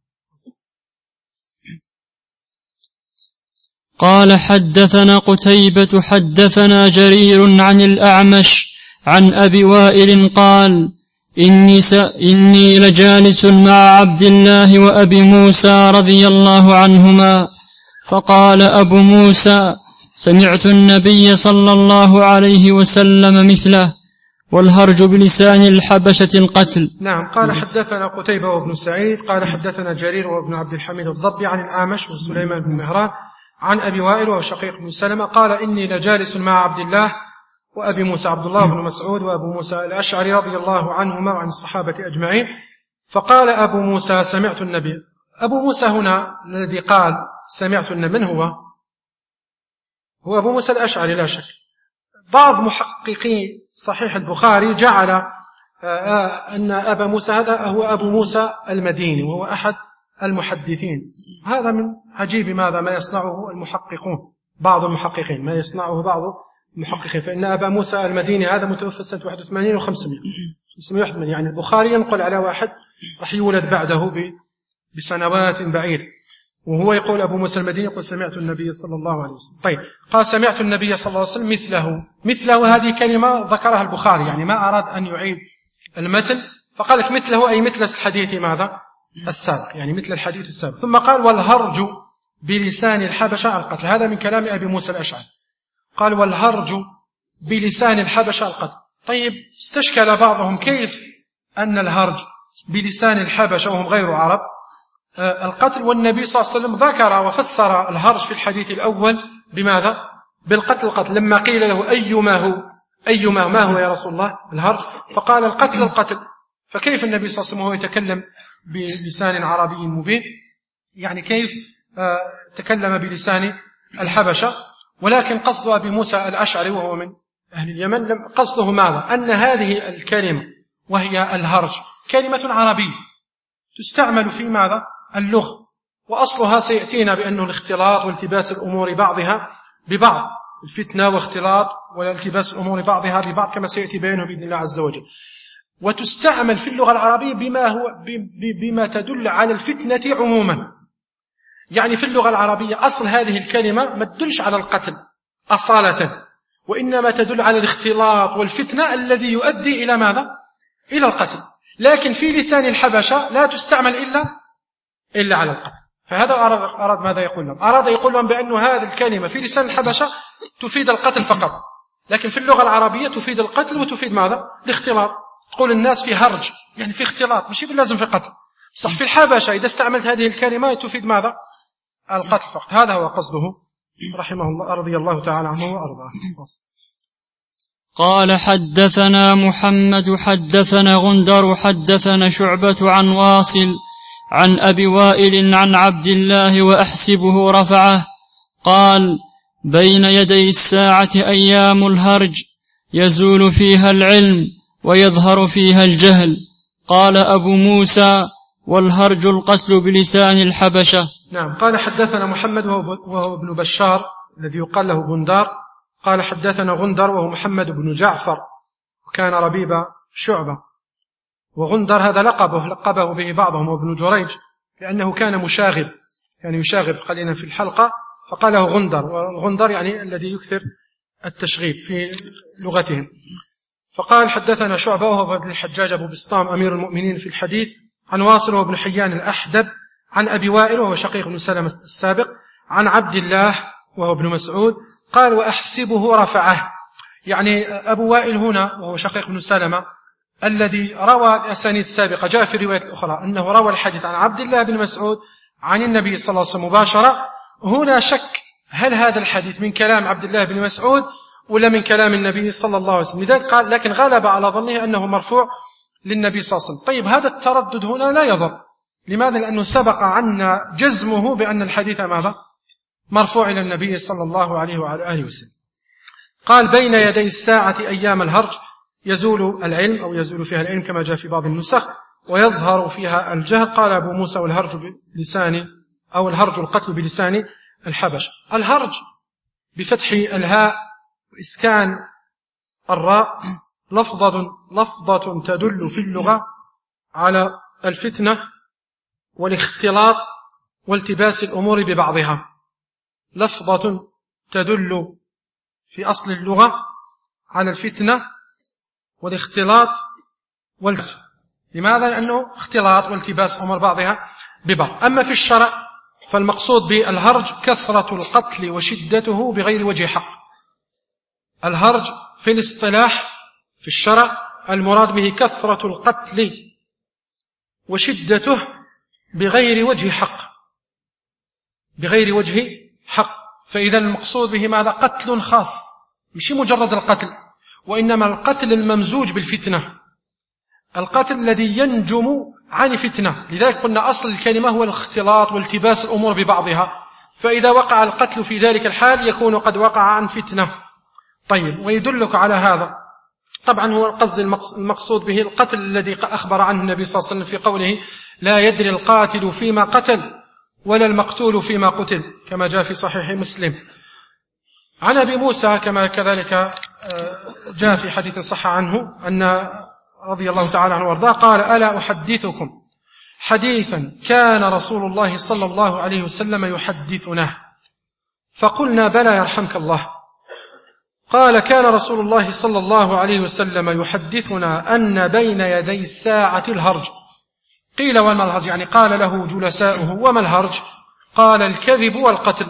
قال: حدثنا قتيبة حدثنا جرير عن الأعمش عن أبي وائل قال: إني, س... إني لجالس مع عبد الله وأبي موسى رضي الله عنهما، فقال أبو موسى: سمعت النبي صلى الله عليه وسلم مثله، والهرج بلسان الحبشة القتل. نعم. قال: حدثنا قتيبة وابن سعيد قال: حدثنا جرير وابن عبد الحميد الضبي عن الأعمش وسليمان بن مهران عن أبي وائل وشقيق بن سلمة قال: إني لجالس مع عبد الله وأبي موسى، عبد الله بن مسعود وأبو موسى الأشعري رضي الله عنهما وعن الصحابة أجمعين. فقال أبو موسى: سمعت النبي. أبو موسى هنا الذي قال سمعت النبي من هو؟ هو أبو موسى الأشعري لا شك. بعض محققين صحيح البخاري جعل أن أبا موسى هذا هو أبو موسى المديني، وهو أحد المحدثين. هذا من عجيب ماذا ما يصنعه المحققون، بعض المحققين ما يصنعه بعض المحققين. فإن أبا موسى المديني هذا متوفى سنة واحد وثمانين وخمسمائة، خمسمائة وواحد وثمانين، يعني البخاري ينقل على واحد راح يولد بعده بسنوات بعيدة، وهو يقول أبو موسى المديني يقول: سمعت النبي صلى الله عليه وسلم. طيب، قال: سمعت النبي صلى الله عليه وسلم مثله. مثله هذه كلمة ذكرها البخاري، يعني ما أراد أن يعيد المتن، فقال لك مثله أي مثل الحديث ماذا السابق، يعني مثل الحديث السابق. ثم قال: والهرج بلسان الحبشة القتل. هذا من كلام أبي موسى الأشعري. قال والهرج بلسان الحبشة القتل. طيب استشكل بعضهم كيف أن الهرج بلسان الحبشة وهم غير عرب القتل، والنبي صلى الله عليه وسلم ذكر وفسر الهرج في الحديث الأول بماذا؟ بالقتل. القتل لما قيل له أيما هو أيما ما هو يا رسول الله الهرج، فقال القتل القتل. فكيف النبي صلى الله عليه وسلم هو يتكلم بلسان عربي مبين؟ يعني كيف تكلم بلسان الحبشة؟ ولكن قصد أبي موسى الأشعري وهو من أهل اليمن قصده ماذا؟ أن هذه الكلمة وهي الهرج كلمة عربية تستعمل في ماذا؟ اللغة، وأصلها سيأتينا بأنه الاختلاط والتباس الأمور بعضها ببعض، الفتنة واختلاط والالتباس الأمور بعضها ببعض كما سيأتي بيانه بإذن الله عز وجل. وتستعمل في اللغة العربية بما هو بما تدل على الفتنة عموما. يعني في اللغة العربية أصل هذه الكلمة ما تدلش على القتل أصالة، وإنما تدل على الاختلاط والفتنة الذي يؤدي إلى ماذا؟ إلى القتل. لكن في لسان الحبشة لا تستعمل إلا إلا على القتل. فهذا أراد, أراد ماذا يقول لهم؟ أراد يقول لهم بأن هذه الكلمة في لسان الحبشة تفيد القتل فقط، لكن في اللغة العربية تفيد القتل وتفيد ماذا؟ الاختلاط. تقول الناس في هرج يعني في اختلاط، مش باللازم في قتل. صح في الحبشة إذا استعملت هذه الكلمة تفيد ماذا؟ القتل فقط. هذا هو قصده رحمه الله رضي الله تعالى عنه وأرضاه. قال حدثنا محمد حدثنا غندر حدثنا شعبة عن واصل عن أبي وائل عن عبد الله وأحسبه رفعه قال بين يدي الساعة أيام الهرج يزول فيها العلم ويظهر فيها الجهل. قال أبو موسى والهرج القتل بلسان الحبشة. نعم. قال حدثنا محمد وهو ابن بشار الذي يقال له غندار. قال حدثنا غندر وهو محمد بن جعفر وكان ربيب شعبة. وغندر هذا لقبه لقبه به بعضهم وابن جريج لأنه كان مشاغب، يعني يشاغب قليلا في الحلقة فقاله غندر، والغندر يعني الذي يكثر التشغيب في لغتهم. فقال حدثنا شعبة وهو ابن الحجاج أبو بسطام أمير المؤمنين في الحديث عن واصل وابن حيان الأحدب عن أبي وائل وهو شقيق بن سلمة السابق عن عبد الله وهو ابن مسعود. قال وأحسبه رفعه، يعني أبو وائل هنا وهو شقيق بن سلمة الذي روى الأسانيد السابقة جاء في رواية الأخرى أنه روى الحديث عن عبد الله بن مسعود عن النبي صلى الله عليه وسلم مباشرة. هنا شك هل هذا الحديث من كلام عبد الله بن مسعود ولا من كلام النبي صلى الله عليه وسلم، لذلك قال لكن غلب على ظنه أنه مرفوع للنبي صلى الله عليه وسلم. طيب هذا التردد هنا لا يضر. لماذا؟ لأنه سبق عنا جزمه بأن الحديث ماذا؟ مرفوع إلى النبي صلى الله عليه وعلى آله وسلم. قال بين يدي الساعة أيام الهرج يزول العلم أو يزول فيها العلم كما جاء في بعض النسخ ويظهر فيها الجهل. قال أبو موسى والهرج بلسان أو الهرج القتل بلسان الحبش. الهرج بفتح الهاء وإسكان الراء لفظة لفظة تدل في اللغة على الفتنة والاختلاط والتباس الأمور ببعضها. لفظة تدل في أصل اللغة على الفتنة والاختلاط والجهل. لماذا؟ لأنه اختلاط والتباس أمور بعضها ببعض. أما في الشرع فالمقصود بالهرج كثرة القتل وشدته بغير وجه حق. الهرج في الاصطلاح في الشرع المراد به كثرة القتل وشدته بغير وجه حق، بغير وجه حق. فإذا المقصود به ماذا؟ قتل خاص، مش مجرد القتل، وإنما القتل الممزوج بالفتنة، القتل الذي ينجم عن فتنة. لذلك قلنا أصل الكلمة هو الاختلاط والتباس الأمور ببعضها، فإذا وقع القتل في ذلك الحال يكون قد وقع عن فتنة. طيب ويدلك على هذا طبعا هو القصد المقصود به القتل الذي أخبر عنه النبي صلى الله عليه وسلم في قوله لا يدري القاتل فيما قتل ولا المقتول فيما قتل كما جاء في صحيح مسلم. عن أبي موسى كما كذلك جاء في حديث صح عنه أن رضي الله تعالى عنه وارضاه قال ألا أحدثكم حديثا كان رسول الله صلى الله عليه وسلم يحدثنا؟ فقلنا بلى يرحمك الله. قال كان رسول الله صلى الله عليه وسلم يحدثنا أن بين يدي الساعة الهرج. قيل وما الهرج؟ يعني قال له جلساؤه وما الهرج؟ قال الكذب والقتل.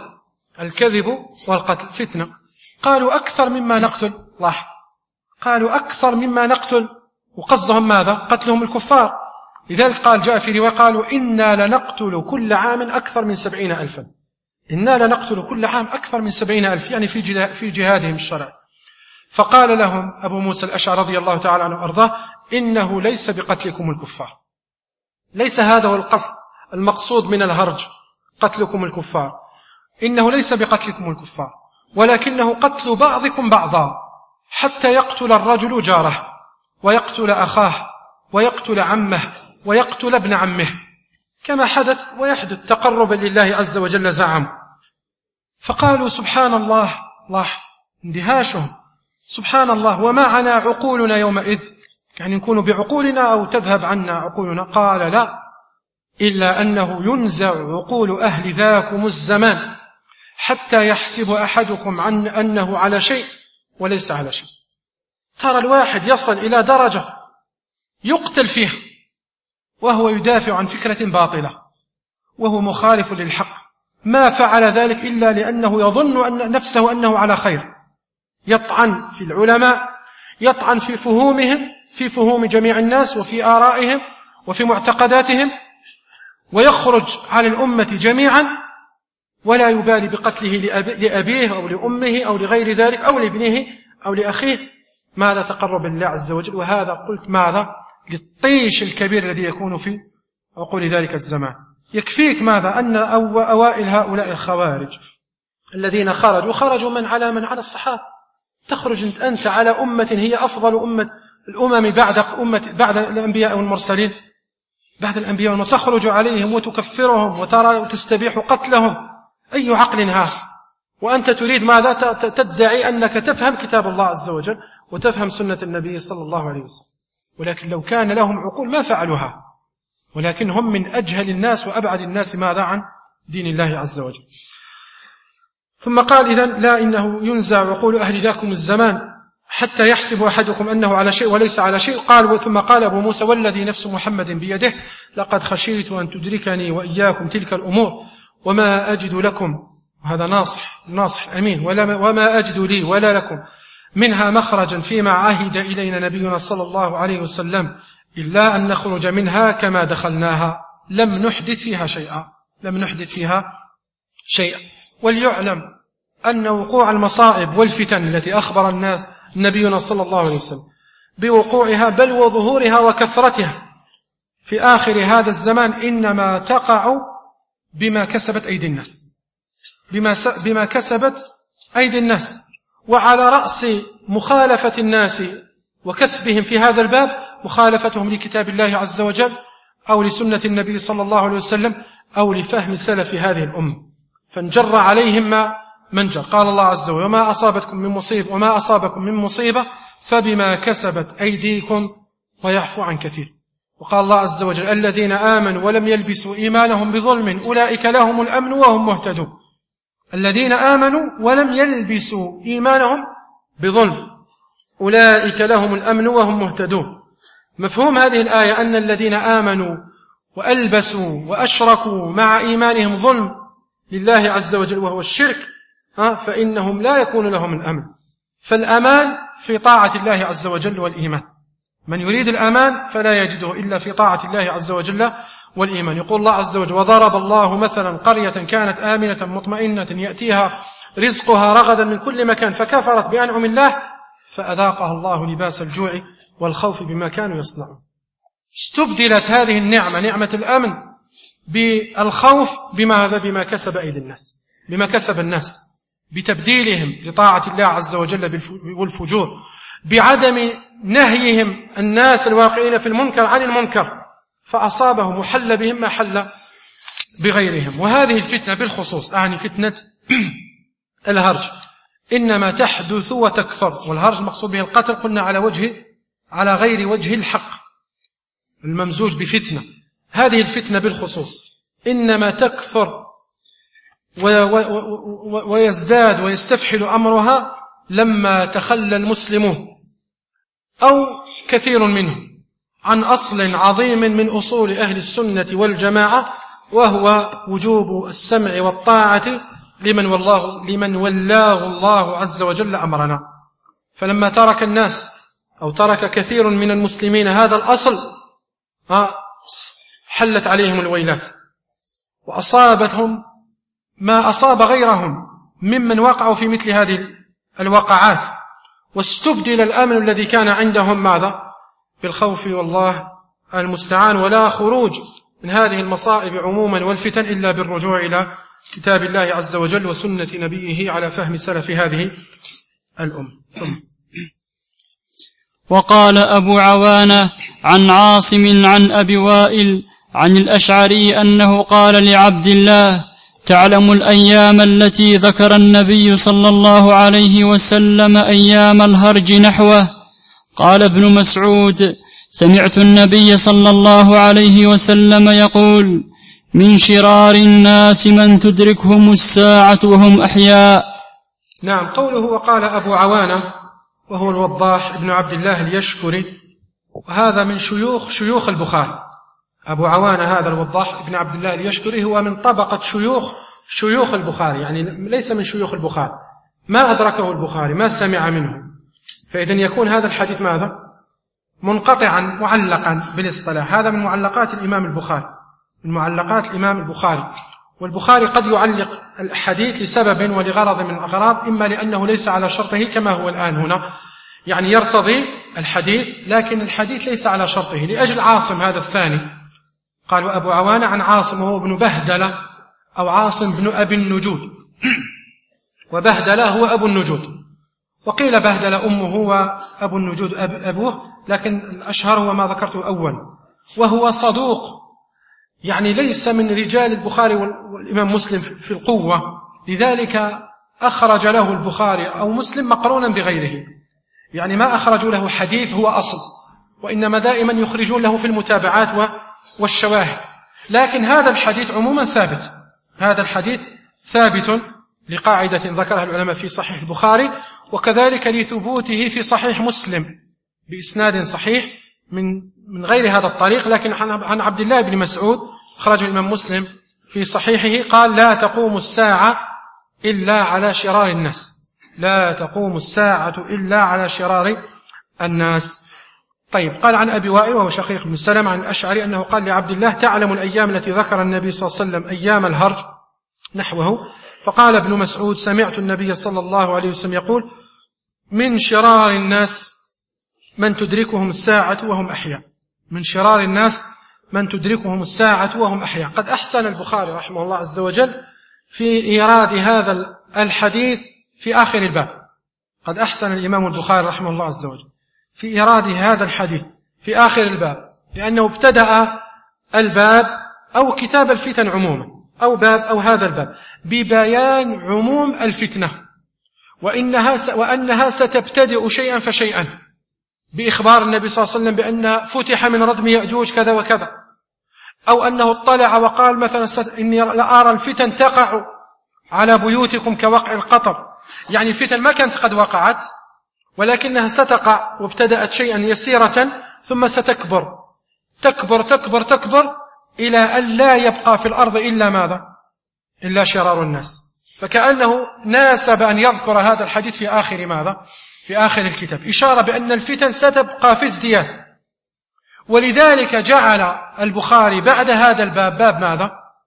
الكذب والقتل فتنة. قالوا أكثر مما نقتل، لاحظ، قالوا أكثر مما نقتل، وقصدهم ماذا؟ قتلهم الكفار. لذلك قال جاء في رواية قالوا إنا لنقتل كل عام أكثر من سبعين ألفا، إنا لنقتل كل عام أكثر من سبعين ألف، يعني في جهادهم الشرعي. فقال لهم أبو موسى الأشعري رضي الله تعالى عنه وأرضاه إنه ليس بقتلكم الكفار، ليس هذا هو القصد المقصود من الهرج قتلكم الكفار، إنه ليس بقتلكم الكفار، ولكنه قتل بعضكم بعضا، حتى يقتل الرجل جاره ويقتل أخاه ويقتل عمه ويقتل ابن عمه، كما حدث ويحدث تقربا لله عز وجل زعم. فقالوا سبحان الله، الله اندهاشهم، سبحان الله ومعنا عقولنا يومئذ، يعني نكون بعقولنا أو تذهب عنا عقولنا. قال لا، إلا أنه ينزع عقول أهل ذاكم الزمان حتى يحسب أحدكم عن أنه على شيء وليس على شيء. ترى الواحد يصل إلى درجة يقتل فيها وهو يدافع عن فكرة باطلة وهو مخالف للحق، ما فعل ذلك إلا لأنه يظن أن نفسه أنه على خير، يطعن في العلماء، يطعن في فهومهم، في فهوم جميع الناس وفي آرائهم وفي معتقداتهم، ويخرج على الأمة جميعا ولا يبالي بقتله لأبيه أو لأمه أو لغير ذلك أو لابنه أو لأخيه. ماذا؟ تقرب لله عز وجل. وهذا قلت ماذا؟ للطيش الكبير الذي يكون في عقول ذلك الزمان. يكفيك ماذا؟ أن أوائل هؤلاء الخوارج الذين خرجوا خرجوا من على من على الصحابة. تخرج أنت على أمة هي أفضل أمة الأمم بعد أمة بعد الأنبياء والمرسلين، بعد الأنبياء، وتخرج عليهم وتكفرهم وترى وتستبيح قتلهم. أي عقل هذا؟ وأنت تريد ماذا؟ تدعي أنك تفهم كتاب الله عز وجل وتفهم سنة النبي صلى الله عليه وسلم. ولكن لو كان لهم عقول ما فعلوها، ولكن هم من أجهل الناس وأبعد الناس ماذا؟ عن دين الله عز وجل. ثم قال إذن لا، إنه ينزع عقول أهل ذاكم الزمان حتى يحسب أحدكم أنه على شيء وليس على شيء. قال ثم قال أبو موسى والذي نفس محمد بيده لقد خشيت أن تدركني وإياكم تلك الأمور وما أجد لكم، هذا ناصح ناصح أمين، وما أجد لي ولا لكم منها مخرجا فيما عهد إلينا نبينا صلى الله عليه وسلم إلا أن نخرج منها كما دخلناها، لم نحدث فيها شيئا، لم نحدث فيها شيئا. وليعلم أن وقوع المصائب والفتن التي أخبر الناس نبينا صلى الله عليه وسلم بوقوعها بل وظهورها وكثرتها في آخر هذا الزمان إنما تقع بما كسبت أيدي الناس، بما, بما كسبت أيدي الناس. وعلى رأس مخالفة الناس وكسبهم في هذا الباب مخالفتهم لكتاب الله عز وجل أو لسنة النبي صلى الله عليه وسلم أو لفهم سلف هذه الأمة، فانجر عليهم ما منجر. قال الله عز وجل وما أصابتكم من مصيبة وما أصابكم من مصيبة فبما كسبت أيديكم ويعفو عن كثير. وقال الله عز وجل الذين آمنوا ولم يلبسوا إيمانهم بظلم أولئك لهم الأمن وهم مهتدون. الذين آمنوا ولم يلبسوا إيمانهم بظلم أولئك لهم الأمن وهم مهتدون. مفهوم هذه الآية أن الذين آمنوا وألبسوا وأشركوا مع إيمانهم ظلم لله عز وجل وهو الشرك فإنهم لا يكون لهم الأمن. فالأمان في طاعة الله عز وجل والإيمان، من يريد الأمان فلا يجده إلا في طاعة الله عز وجل والإيمان. يقول الله عز وجل وضرب الله مثلا قرية كانت آمنة مطمئنة يأتيها رزقها رغدا من كل مكان فكفرت بأنعم الله فأذاقها الله لباس الجوع والخوف بما كانوا يصنعون. استبدلت هذه النعمة نعمة الأمن بالخوف بما بما كسب أيدي الناس، بما كسب الناس، بتبديلهم لطاعة الله عز وجل والفجور، بعدم نهيهم الناس الواقعين في المنكر عن المنكر فأصابهم وحل بهم ما حل بغيرهم. وهذه الفتنة بالخصوص أعني فتنة الهرج إنما تحدث وتكثر، والهرج مقصود به القتل قلنا على وجه على غير وجه الحق الممزوج بفتنة. هذه الفتنة بالخصوص إنما تكثر ويزداد ويستفحل أمرها لما تخلى المسلمون أو كثير منهم عن أصل عظيم من أصول أهل السنة والجماعة، وهو وجوب السمع والطاعة لمن والله لمن ولاه الله عز وجل أمرنا. فلما ترك الناس أو ترك كثير من المسلمين هذا الأصل حلت عليهم الويلات وأصابتهم ما أصاب غيرهم ممن وقعوا في مثل هذه الوقعات، واستبدل الأمن الذي كان عندهم ماذا؟ بالخوف، والله المستعان. ولا خروج من هذه المصائب عموما والفتن إلا بالرجوع إلى كتاب الله عز وجل وسنة نبيه على فهم سلف هذه الأمة. وقال أبو عوانة عن عاصم عن أبي وائل عن الأشعري أنه قال لعبد الله: تعلم الأيام التي ذكر النبي صلى الله عليه وسلم أيام الهرج نحوه؟ قال ابن مسعود: سمعت النبي صلى الله عليه وسلم يقول: من شرار الناس من تدركهم الساعة وهم أحياء. نعم، قوله وقال أبو عوانة وهو الوضاح ابن عبد الله اليشكري، وهذا من شيوخ شيوخ البخاري. أبو عوانة هذا الوضاح ابن عبد الله اليشكري هو من طبقة شيوخ شيوخ البخاري، يعني ليس من شيوخ البخاري، ما أدركه البخاري، ما سمع منه. فإذن يكون هذا الحديث ماذا؟ منقطعا معلقا بالاصطلاح. هذا من معلقات الإمام البخاري، من معلقات الإمام البخاري. والبخاري قد يعلق الحديث لسبب ولغرض من الأغراض، إما لأنه ليس على شرطه كما هو الآن هنا، يعني يرتضي الحديث لكن الحديث ليس على شرطه، لأجل عاصم هذا الثاني. قالوا أبو عوانة عن عاصم وهو ابن بهدلة أو عاصم بن أبي النجود، وبهدلة هو أبو النجود، وقيل بهدلة أمه وأبو النجود أبوه، لكن الأشهر هو ما ذكرته أول. وهو صدوق، يعني ليس من رجال البخاري والإمام مسلم في القوة، لذلك أخرج له البخاري أو مسلم مقرونا بغيره، يعني ما أخرجوا له حديث هو أصل، وإنما دائما يخرجون له في المتابعات والشواهد. لكن هذا الحديث عموما ثابت، هذا الحديث ثابت لقاعدة ذكرها العلماء في صحيح البخاري، وكذلك لثبوته في صحيح مسلم بإسناد صحيح من من غير هذا الطريق. لكن عن عبد الله بن مسعود خرج الإمام مسلم في صحيحه قال: لا تقوم الساعة إلا على شرار الناس، لا تقوم الساعة إلا على شرار الناس. طيب، قال عن أبي وائل وهو شقيق بن سلمة عن الأشعري أنه قال لعبد الله: تعلم الأيام التي ذكر النبي صلى الله عليه وسلم أيام الهرج نحوه؟ فقال ابن مسعود: سمعت النبي صلى الله عليه وسلم يقول: من شرار الناس من تدركهم الساعة وهم أحياء. من شرار الناس من تدركهم الساعة وهم أحياء. قد أحسن البخاري رحمه الله عز وجل في إيراد هذا الحديث في آخر الباب، قد أحسن الإمام البخاري رحمه الله عز وجل في إيراد هذا الحديث في آخر الباب، لأنه ابتدأ الباب أو كتاب الفتن عموما أو باب أو هذا الباب ببيان عموم الفتنة، وإنها وأنها ستبتدئ شيئا فشيئا، بإخبار النبي صلى الله عليه وسلم بأن فتح من ردم يأجوج كذا وكذا، أو أنه اطلع وقال مثلا: إني لأرى الفتن تقع على بيوتكم كوقع القطر، يعني الفتن ما كانت قد وقعت ولكنها ستقع، وابتدأت شيئا يسيرة ثم ستكبر تكبر تكبر تكبر إلى أن لا يبقى في الأرض إلا ماذا؟ إلا شرار الناس. فكأنه ناسب أن يذكر هذا الحديث في آخر ماذا؟ في آخر الكتاب، إشارة بأن الفتن ستبقى في ازدياد. ولذلك جعل البخاري بعد هذا الباب باب ماذا؟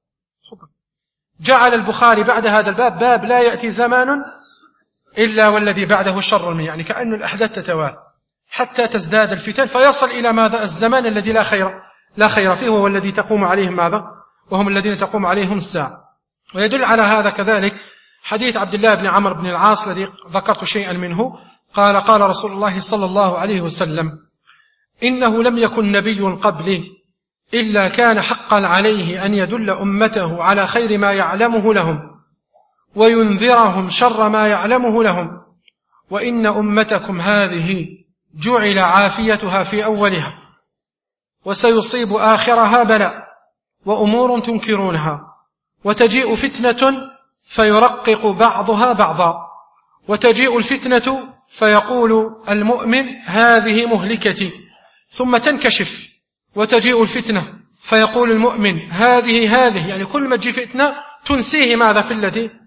جعل البخاري بعد هذا الباب باب لا يأتي زمان إلا والذي بعده شر منه، يعني كأن الأحداث تتوالى حتى تزداد الفتن فيصل إلى ماذا؟ الزمان الذي لا خير لا خير فيه، هو الذي تقوم عليهم ماذا؟ وهم الذين تقوم عليهم الساعة. ويدل على هذا كذلك حديث عبد الله بن عمرو بن العاص الذي ذكرت شيئا منه، قال: قال رسول الله صلى الله عليه وسلم: إنه لم يكن نبي قبلي إلا كان حقا عليه أن يدل أمته على خير ما يعلمه لهم وينذرهم شر ما يعلمه لهم، وإن أمتكم هذه جعل عافيتها في أولها وسيصيب آخرها بلاء وأمور تنكرونها، وتجيء فتنة فيرقق بعضها بعضا، وتجيء الفتنة فيقول المؤمن: هذه مهلكتي، ثم تنكشف، وتجيء الفتنة فيقول المؤمن: هذه هذه، يعني كل ما تجي فتنة تنسيه ماذا في الذي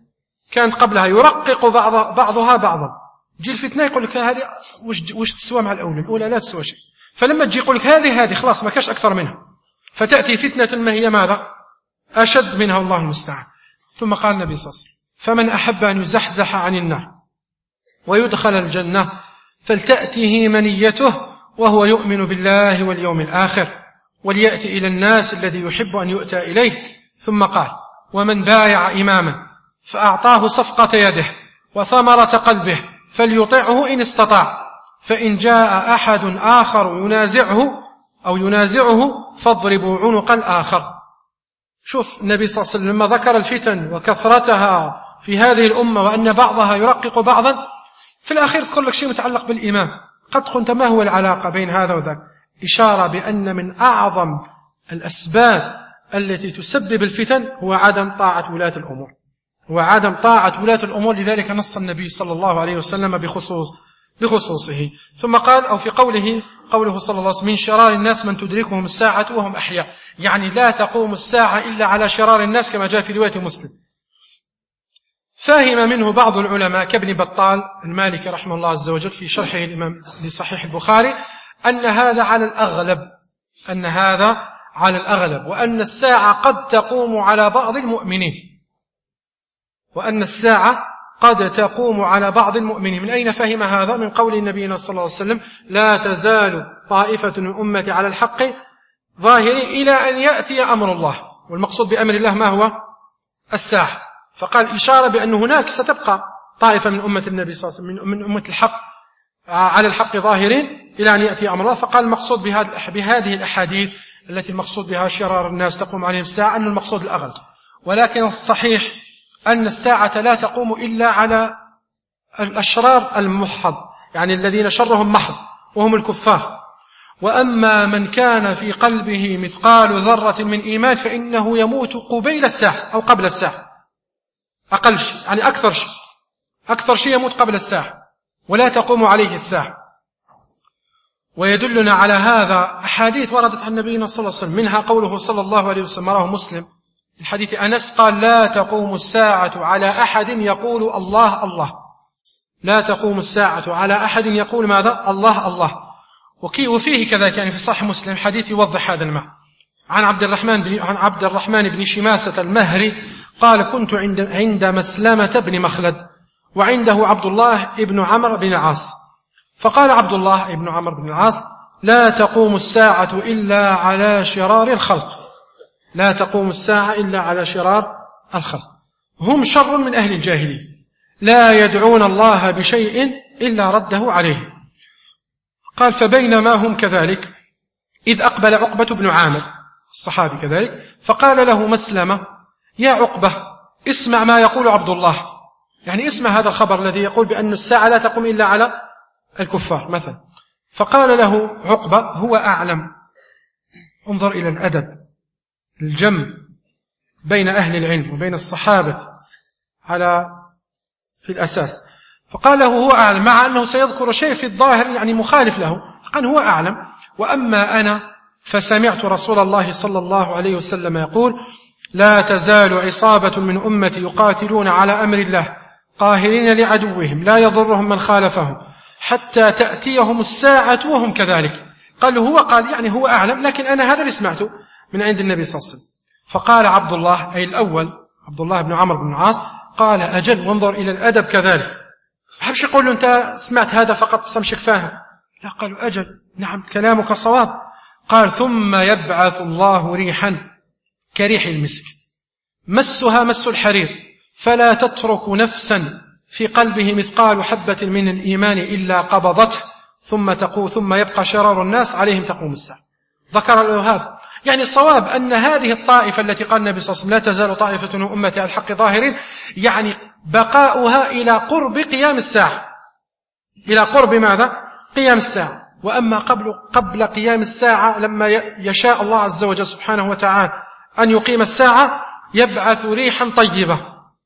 كانت قبلها يرقق بعض بعضها بعضا، تجي الفتنة يقول لك هذه وش, وش تسوى مع الأولى، الأولى لا تسوى شيء، فلما تجي يقول لك هذه هذه خلاص ما كاش أكثر منها، فتأتي فتنة ما هي ماذا أشد منها، الله المستعان. ثم قال النبي صلى الله عليه وسلم: فمن أحب أن يزحزح عن النار ويدخل الجنة فلتأته منيته وهو يؤمن بالله واليوم الآخر وليأتي إلى الناس الذي يحب أن يؤتى إليه. ثم قال: ومن بايع إماما فأعطاه صفقة يده وثمرة قلبه فليطعه إن استطاع، فإن جاء أحد آخر ينازعه أو ينازعه فاضربوا عنق الآخر. شوف النبي صلى الله عليه وسلم لما ذكر الفتن وكثرتها في هذه الأمة وأن بعضها يرقق بعضا، في الأخير كل لك شيء متعلق بالإمام. قد قلت ما هو العلاقة بين هذا وذاك؟ إشارة بأن من أعظم الأسباب التي تسبب الفتن هو عدم طاعة ولاة الأمور، هو عدم طاعة ولاة الأمور. لذلك نص النبي صلى الله عليه وسلم بخصوص بخصوصه. ثم قال أو في قوله قوله صلى الله عليه وسلم: من شرار الناس من تدركهم الساعة وهم أحياء، يعني لا تقوم الساعة إلا على شرار الناس كما جاء في رواية مسلم. فهم منه بعض العلماء كابن بطال المالكي رحمه الله عز وجل في شرحه الإمام لصحيح البخاري أن هذا على الأغلب، أن هذا على الأغلب، وأن الساعة قد تقوم على بعض المؤمنين، وأن الساعة قد تقوم على بعض المؤمنين. من أين فهم هذا؟ من قول النبي صلى الله عليه وسلم: لا تزال طائفة من أمتي على الحق ظاهرين إلى أن يأتي أمر الله. والمقصود بأمر الله ما هو؟ الساعة. فقال إشارة بأن هناك ستبقى طائفة من أمة النبي صلى الله عليه وسلم من أمة الحق على الحق ظاهرين إلى أن يأتي أمر الله. فقال المقصود بهذه الأحاديث التي المقصود بها شرار الناس تقوم عليهم الساعة أن المقصود الأغلب، ولكن الصحيح أن الساعة لا تقوم إلا على الأشرار المحض، يعني الذين شرهم محض وهم الكفار. وأما من كان في قلبه مثقال ذرة من إيمان فإنه يموت قبيل الساعة أو قبل الساعة، أقل شيء يعني أكثر شيء أكثر شيء يموت قبل الساعة ولا تقوم عليه الساعة. ويدلنا على هذا أحاديث وردت عن نبينا صلى الله عليه وسلم، منها قوله صلى الله عليه وسلم رواه مسلم من حديث أنس قال: لا تقوم الساعة على أحد يقول الله الله، لا تقوم الساعة على أحد يقول ماذا؟ الله الله. وفيه كذلك يعني في صحيح مسلم حديث يوضح هذا المعنى عن عبد الرحمن بن عن عبد الرحمن بن شماسة المهري قال: كنت عند عند مسلمة بن مخلد وعنده عبد الله بن عمرو بن العاص، فقال عبد الله بن عمرو بن العاص: لا تقوم الساعة إلا على شرار الخلق، لا تقوم الساعة إلا على شرار الخلق، هم شر من أهل الجاهلية، لا يدعون الله بشيء إلا رده عليه. قال: فبينما هم كذلك إذ أقبل عقبة بن عامر الصحابي كذلك، فقال له مسلمة: يا عقبة اسمع ما يقول عبد الله، يعني اسمع هذا الخبر الذي يقول بأن الساعة لا تقوم إلا على الكفار مثلا. فقال له عقبة: هو أعلم. انظر إلى الأدب الجم بين أهل العلم وبين الصحابة على في الأساس. فقال له هو أعلم، مع أنه سيذكر شيء في الظاهر يعني مخالف له، قال هو أعلم. وأما أنا فسمعت رسول الله صلى الله عليه وسلم يقول: لا تزال عصابة من أمتي يقاتلون على أمر الله قاهرين لعدوهم لا يضرهم من خالفهم حتى تأتيهم الساعة وهم كذلك. قال هو قال يعني هو أعلم، لكن أنا هذا اللي سمعته من عند النبي صلى الله عليه وسلم. فقال عبد الله أي الأول عبد الله بن عمرو بن العاص قال: أجل، وانظر إلى الأدب كذلك. حبش يقول له أنت سمعت هذا فقط سمشك فاهم، لا، قالوا أجل نعم كلامك صواب. قال: ثم يبعث الله ريحا كريح المسك مسها مس الحرير فلا تترك نفسا في قلبه مثقال حبة من الإيمان إلا قبضته ثم تقول ثم يبقى شرار الناس عليهم تقوم الساعة. ذكر له هذا، يعني الصواب أن هذه الطائفة التي قال النبي صلى الله عليه وسلم: لا تزال طائفة من أمتي على الحق ظاهرين، يعني بقاؤها إلى قرب قيام الساعة، إلى قرب ماذا؟ قيام الساعة. وأما قبل قبل قيام الساعة لما يشاء الله عز وجل سبحانه وتعالى أن يقيم الساعة يبعث ريحا طيبة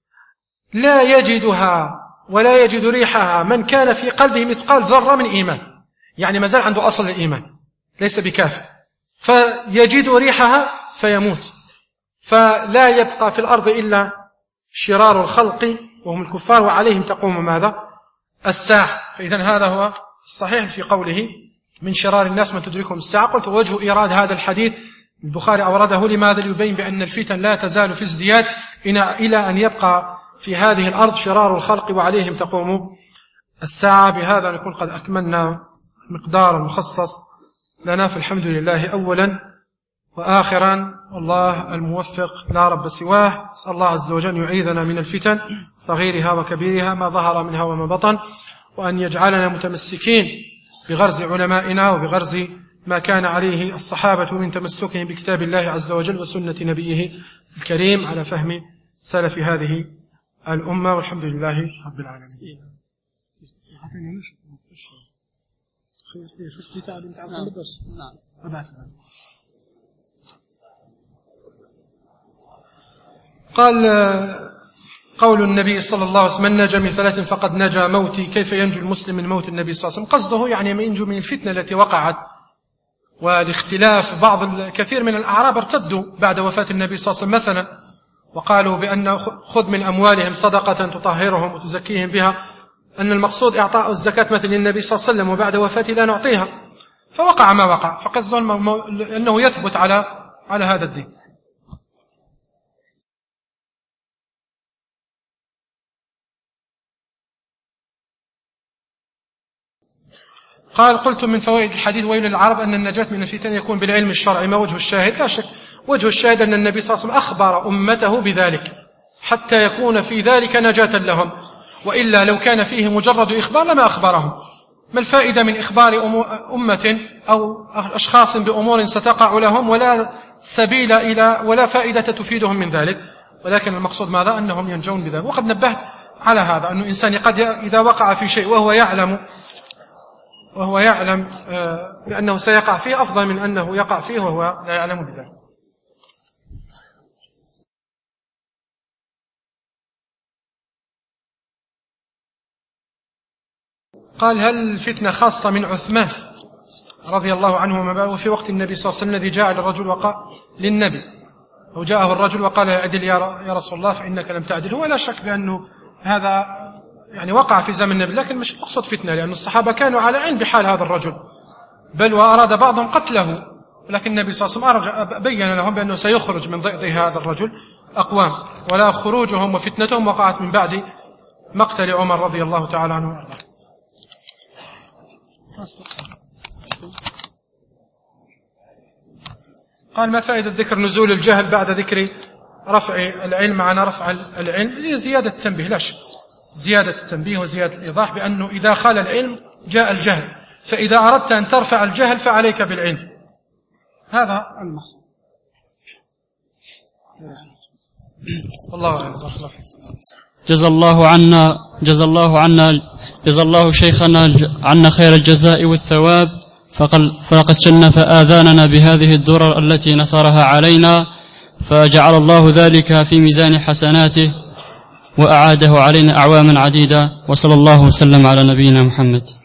لا يجدها ولا يجد ريحها من كان في قلبه مثقال ذرة من إيمان، يعني ما زال عنده أصل الإيمان ليس بكافر، فيجد ريحها فيموت، فلا يبقى في الأرض إلا شرار الخلق وهم الكفار وعليهم تقوم ماذا؟ الساعة. فإذا هذا هو الصحيح في قوله من شرار الناس من تدركهم الساعة. قلت وجه إيراد هذا الحديث البخاري أورده لماذا؟ ليبين بأن الفتن لا تزال في ازدياد إلى أن يبقى في هذه الأرض شرار الخلق وعليهم تقوم الساعة. بهذا نكون قد أكملنا مقدار مخصص لنا، فالحمد لله أولا وآخرا، والله الموفق لا رب سواه. أسأل الله عز وجل يعيذنا من الفتن صغيرها وكبيرها ما ظهر منها وما بطن، وأن يجعلنا متمسكين بغرز علمائنا وبغرز ما كان عليه الصحابة من تمسكهم بكتاب الله عز وجل وسنة نبيه الكريم على فهم سلف هذه الأمة، والحمد لله رب العالمين. قال قول النبي صلى الله عليه وسلم من نجا من ثلاث فقد نجا موتي، كيف ينجو المسلم من موت النبي صلى الله عليه وسلم؟ قصده يعني ينجو من الفتنة التي وقعت والاختلاف. بعض الكثير من الأعراب ارتدوا بعد وفاة النبي صلى الله عليه وسلم مثلا، وقالوا بأن خذ من أموالهم صدقة تطهرهم وتزكيهم بها، أن المقصود إعطاء الزكاة مثل النبي صلى الله عليه وسلم وبعد وفاته لا نعطيها، فوقع ما وقع. فقصده أنه يثبت على على هذا الدين. قال قلت من فوائد الحديث ويل للعرب أن النجاة من الفتن يكون بالعلم الشرعي. ما وجه الشاهد؟ لا شك وجه الشاهد أن النبي صلى الله عليه وسلم أخبر أمته بذلك حتى يكون في ذلك نجاة لهم، وإلا لو كان فيه مجرد إخبار لما أخبرهم. ما الفائدة من إخبار أمة أو أشخاص بأمور ستقع لهم ولا سبيل إلى ولا فائدة تفيدهم من ذلك؟ ولكن المقصود ماذا؟ أنهم ينجون بذلك. وقد نبهت على هذا أنه إنسان قد إذا وقع في شيء وهو يعلم وهو يعلم بأنه سيقع فيه أفضل من أنه يقع فيه وهو لا يعلم بذلك. قال هل الفتنة خاصة من عثمان رضي الله عنه وفي وقت النبي صلى الله عليه وسلم الذي جاء للرجل وقال للنبي أو جاءه الرجل وقال اعدل يا رسول الله فإنك لم تعدل؟ هو لا شك بأنه هذا يعني وقع في زمن النبي، لكن مش مقصود فتنة، لأن الصحابة كانوا على علم بحال هذا الرجل، بل وأراد بعضهم قتله، لكن النبي صلى الله عليه وسلم بين لهم بأنه سيخرج من ضئض هذا الرجل أقوام، ولا خروجهم وفتنتهم وقعت من بعد مقتل عمر رضي الله تعالى عنه وارضاه. قال ما فائدة ذكر نزول الجهل بعد ذكر رفع العلم؟ معنا رفع العلم هي زيادة التنبيه، لا شك، زيادة التنبيه وزيادة الإيضاح، بأنه إذا خال العلم جاء الجهل، فإذا أردت أن ترفع الجهل فعليك بالعلم، هذا المقصود. الله أعلم. جزا الله عنا جزا الله عنا جزا الله شيخنا عنا خير الجزاء والثواب، فلقد شنف آذاننا بهذه الدرر التي نثرها علينا، فجعل الله ذلك في ميزان حسناته وأعاده علينا أعواما عديدة، وصلى الله وسلم على نبينا محمد.